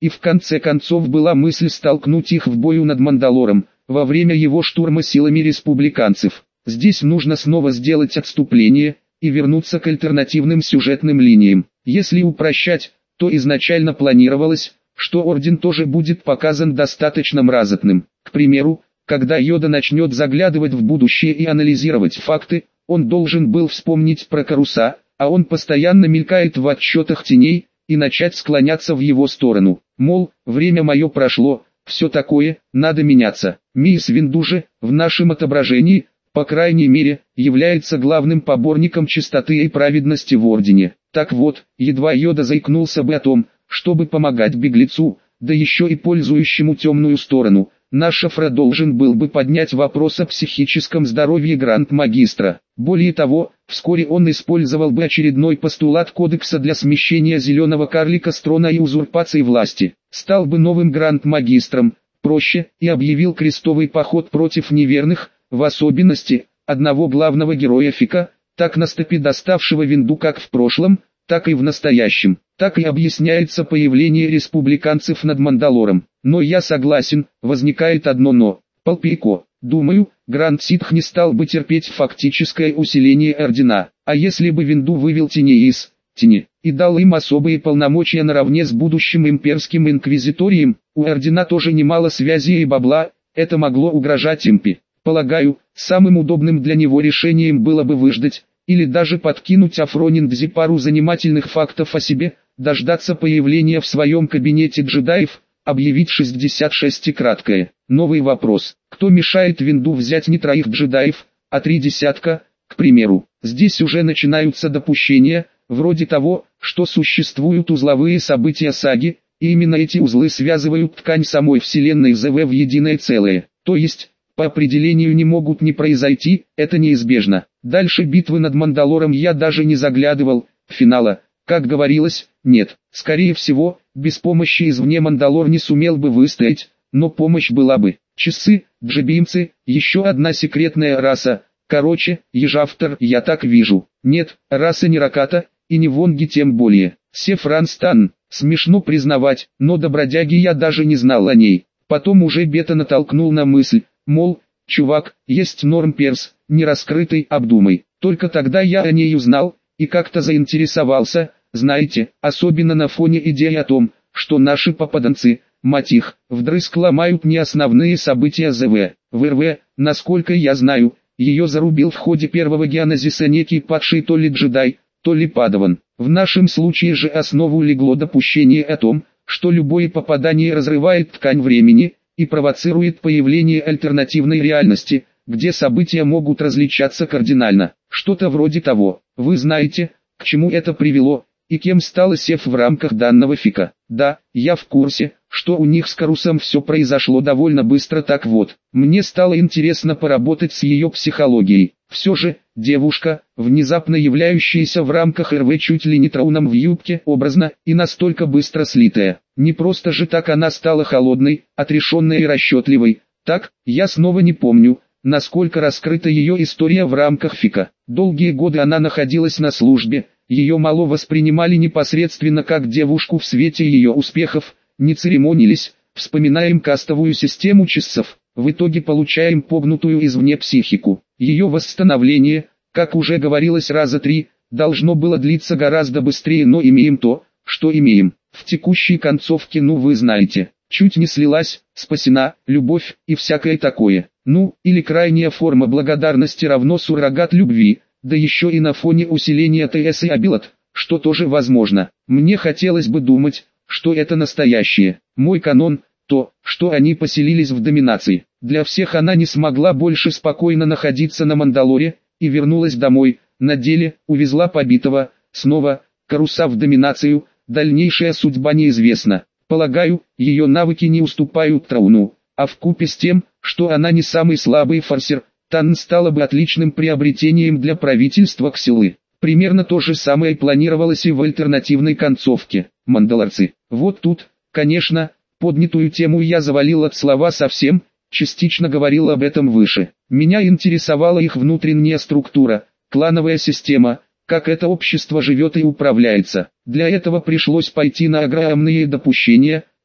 и в конце концов была мысль столкнуть их в бою над Мандалором, во время его штурма силами республиканцев. Здесь нужно снова сделать отступление, и вернуться к альтернативным сюжетным линиям. Если упрощать, то изначально планировалось, что Орден тоже будет показан достаточно мразотным. К примеру, когда Йода начнет заглядывать в будущее и анализировать факты, он должен был вспомнить про Каруса, а он постоянно мелькает в отсчетах теней, и начать склоняться в его сторону. Мол, время мое прошло, все такое, надо меняться. Мисс Винду же, в нашем отображении, по крайней мере, является главным поборником чистоты и праведности в Ордене. Так вот, едва Йода заикнулся бы о том, чтобы помогать беглецу, да еще и пользующему темную сторону, наш Шафра должен был бы поднять вопрос о психическом здоровье Гранд-магистра. Более того, вскоре он использовал бы очередной постулат кодекса для смещения зеленого карлика с трона и узурпации власти. Стал бы новым Гранд-магистром, проще, и объявил крестовый поход против неверных, в особенности, одного главного героя Фика, так на стопе доставшего Винду как в прошлом, так и в настоящем. Так и объясняется появление республиканцев над Мандалором. Но я согласен, возникает одно но. Полпейко, думаю, Гранд Ситх не стал бы терпеть фактическое усиление Ордена. А если бы Винду вывел теней из тени и дал им особые полномочия наравне с будущим имперским инквизиторием, у Ордена тоже немало связей и бабла, это могло угрожать импи. Полагаю, самым удобным для него решением было бы выждать, или даже подкинуть Афронингзи пару занимательных фактов о себе, дождаться появления в своем кабинете джедаев, объявить шестьдесят шесть и краткое. Новый вопрос: кто мешает Винду взять не троих джедаев, а три десятка, к примеру? Здесь уже начинаются допущения, вроде того, что существуют узловые события саги, и именно эти узлы связывают ткань самой вселенной ЗВ в единое целое. То есть, по определению не могут не произойти, это неизбежно. Дальше битвы над Мандалором я даже не заглядывал, финала, как говорилось, нет. Скорее всего, без помощи извне Мандалор не сумел бы выстоять, но помощь была бы. Часы, джебимцы, еще одна секретная раса. Короче, ежавтор, я так вижу. Нет, раса не Раката, и не Вонги тем более. Сефранстан, смешно признавать, но до бродяги я даже не знал о ней. Потом уже Бета натолкнул на мысль, мол, чувак, есть Норм Перс, не раскрытый, обдумай. Только тогда я о ней узнал, и как-то заинтересовался, знаете, особенно на фоне идеи о том, что наши попаданцы, мать их, вдрызг ломают не основные события ЗВ. В РВ, насколько я знаю, ее зарубил в ходе первого геонезиса некий падший то ли джедай, то ли падаван. В нашем случае же основу легло допущение о том, что любое попадание разрывает ткань времени и провоцирует появление альтернативной реальности, где события могут различаться кардинально. Что-то вроде того. Вы знаете, к чему это привело, и кем стала Сеф в рамках данного фика. Да, я в курсе, что у них с Карусом все произошло довольно быстро. Так вот, мне стало интересно поработать с ее психологией. Все же, девушка, внезапно являющаяся в рамках РВ чуть ли не троуном в юбке, образно, и настолько быстро слитая. Не просто же так она стала холодной, отрешенной и расчетливой. Так, я снова не помню, насколько раскрыта ее история в рамках фика. Долгие годы она находилась на службе, ее мало воспринимали непосредственно как девушку в свете ее успехов, не церемонились, вспоминаем кастовую систему часов, в итоге получаем погнутую извне психику. Ее восстановление, как уже говорилось раза три, должно было длиться гораздо быстрее, но имеем то, что имеем. В текущей концовке, ну вы знаете, чуть не слилась, спасена, любовь и всякое такое. Ну, или крайняя форма благодарности равно суррогат любви, да еще и на фоне усиления ТС и Абилат, что тоже возможно. Мне хотелось бы думать, что это настоящее. Мой канон, то, что они поселились в доминации. Для всех она не смогла больше спокойно находиться на Мандалоре, и вернулась домой, на деле, увезла побитого, снова, Каруса в доминацию, дальнейшая судьба неизвестна. Полагаю, ее навыки не уступают Трауну, а вкупе с тем, что она не самый слабый форсер, Танн стала бы отличным приобретением для правительства Ксилы. Примерно то же самое планировалось и в альтернативной концовке. Мандалорцы. Вот тут, конечно, поднятую тему я завалил от слова совсем, частично говорил об этом выше. Меня интересовала их внутренняя структура, клановая система, как это общество живет и управляется. Для этого пришлось пойти на огромные допущения,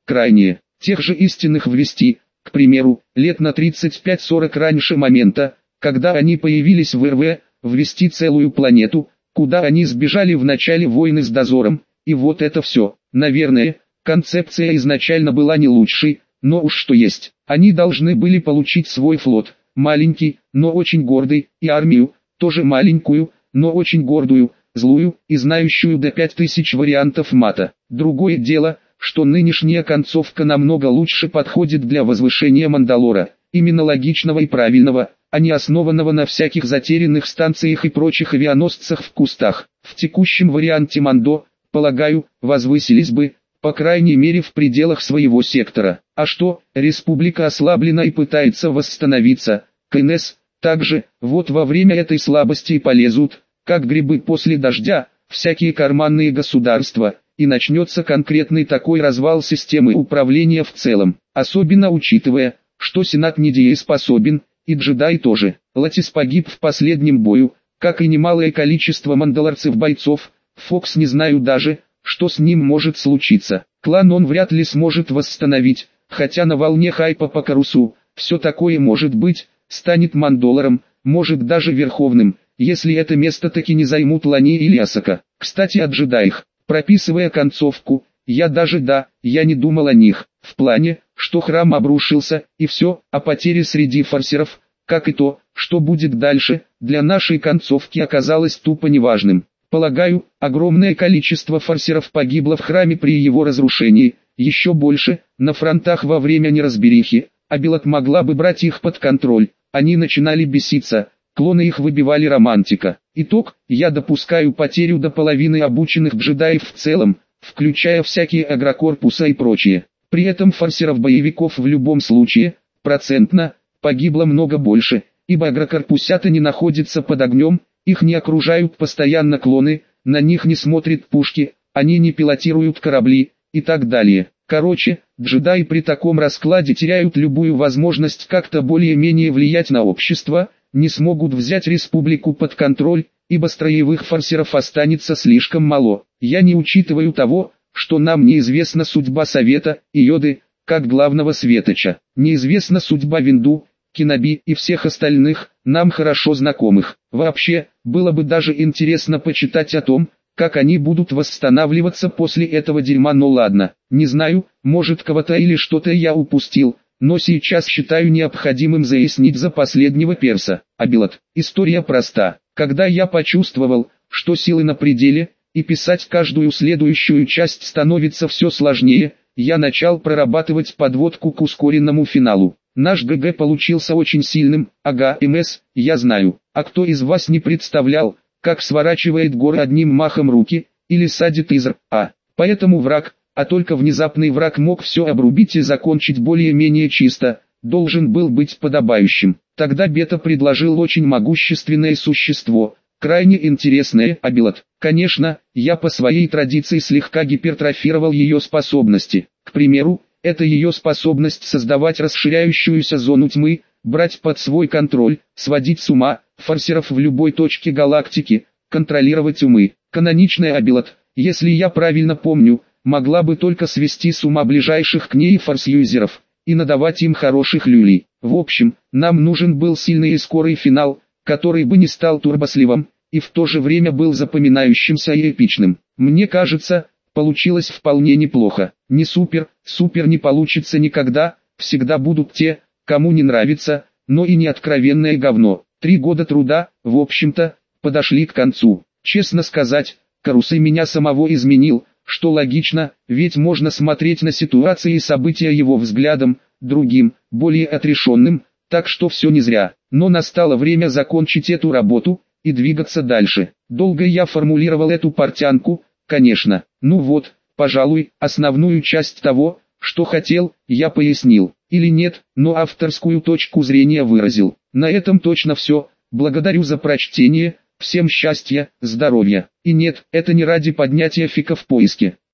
крайние, тех же истинных ввести, к примеру, лет на тридцать пять сорок раньше момента, когда они появились в эр вэ, ввести целую планету, куда они сбежали в начале войны с дозором, и вот это все. Наверное, концепция изначально была не лучшей, но уж что есть. Они должны были получить свой флот, маленький, но очень гордый, и армию, тоже маленькую, но очень гордую, злую и знающую до пять тысяч вариантов мата. Другое дело, что нынешняя концовка намного лучше подходит для возвышения Мандалора, именно логичного и правильного, а не основанного на всяких затерянных станциях и прочих авианосцах в кустах. В текущем варианте Мандо, полагаю, возвысились бы, по крайней мере в пределах своего сектора. А что, республика ослаблена и пытается восстановиться, ка эн эс также, вот во время этой слабости и полезут, как грибы после дождя, всякие карманные государства, и начнется конкретный такой развал системы управления в целом, особенно учитывая, что Сенат недееспособен, и джедай тоже. Латис погиб в последнем бою, как и немалое количество мандалорцев-бойцов. Фокс не знаю даже, что с ним может случиться. Клан он вряд ли сможет восстановить, хотя на волне хайпа по Карусу, все такое может быть, станет мандолором, может даже верховным, если это место таки не займут Лани или Асака. Кстати о джедаях, прописывая концовку, я даже да, я не думал о них, в плане, что храм обрушился, и все, о потере среди форсеров, как и то, что будет дальше, для нашей концовки оказалось тупо неважным. Полагаю, огромное количество форсеров погибло в храме при его разрушении, еще больше, на фронтах во время неразберихи, а Белот могла бы брать их под контроль, они начинали беситься, клоны их выбивали романтика. Итог, я допускаю потерю до половины обученных джедаев в целом, включая всякие агрокорпуса и прочее. При этом форсеров-боевиков в любом случае, процентно, погибло много больше, ибо агрокорпусята не находятся под огнем, их не окружают постоянно клоны, на них не смотрят пушки, они не пилотируют корабли, и так далее. Короче, джедаи при таком раскладе теряют любую возможность как-то более-менее влиять на общество, не смогут взять республику под контроль, ибо строевых форсеров останется слишком мало. Я не учитываю того, что нам неизвестна судьба Совета и Йоды, как главного светоча. Неизвестна судьба Винду, Киноби и всех остальных, нам хорошо знакомых. Вообще, было бы даже интересно почитать о том, как они будут восстанавливаться после этого дерьма, но ладно. Не знаю, может кого-то или что-то я упустил, но сейчас считаю необходимым заяснить за последнего перса. Абилот. История проста. Когда я почувствовал, что силы на пределе, и писать каждую следующую часть становится все сложнее, я начал прорабатывать подводку к ускоренному финалу. Наш ГГ получился очень сильным, ага, МС, я знаю. А кто из вас не представлял, как сворачивает горы одним махом руки, или садит из А. Поэтому враг, а только внезапный враг мог все обрубить и закончить более-менее чисто, должен был быть подобающим. Тогда Бета предложил очень могущественное существо, крайне интересное, Абилот. Конечно, я по своей традиции слегка гипертрофировал ее способности. К примеру, это ее способность создавать расширяющуюся зону тьмы, брать под свой контроль, сводить с ума форсеров в любой точке галактики, контролировать умы. Каноничная Абилот, если я правильно помню, могла бы только свести с ума ближайших к ней форс-юзеров и надавать им хороших люлей. В общем, нам нужен был сильный и скорый финал, который бы не стал турбосливом, и в то же время был запоминающимся и эпичным. Мне кажется, получилось вполне неплохо. Не супер, супер не получится никогда, всегда будут те, кому не нравится, но и не откровенное говно. Три года труда, в общем-то, подошли к концу. Честно сказать, Карусей меня самого изменил, что логично, ведь можно смотреть на ситуации и события его взглядом, другим, более отрешенным, так что все не зря. Но настало время закончить эту работу и двигаться дальше. Долго я формулировал эту портянку, конечно. Ну вот, пожалуй, основную часть того, что хотел, я пояснил. Или нет, но авторскую точку зрения выразил. На этом точно все. Благодарю за прочтение. Всем счастья, здоровья. И нет, это не ради поднятия фика в поиске.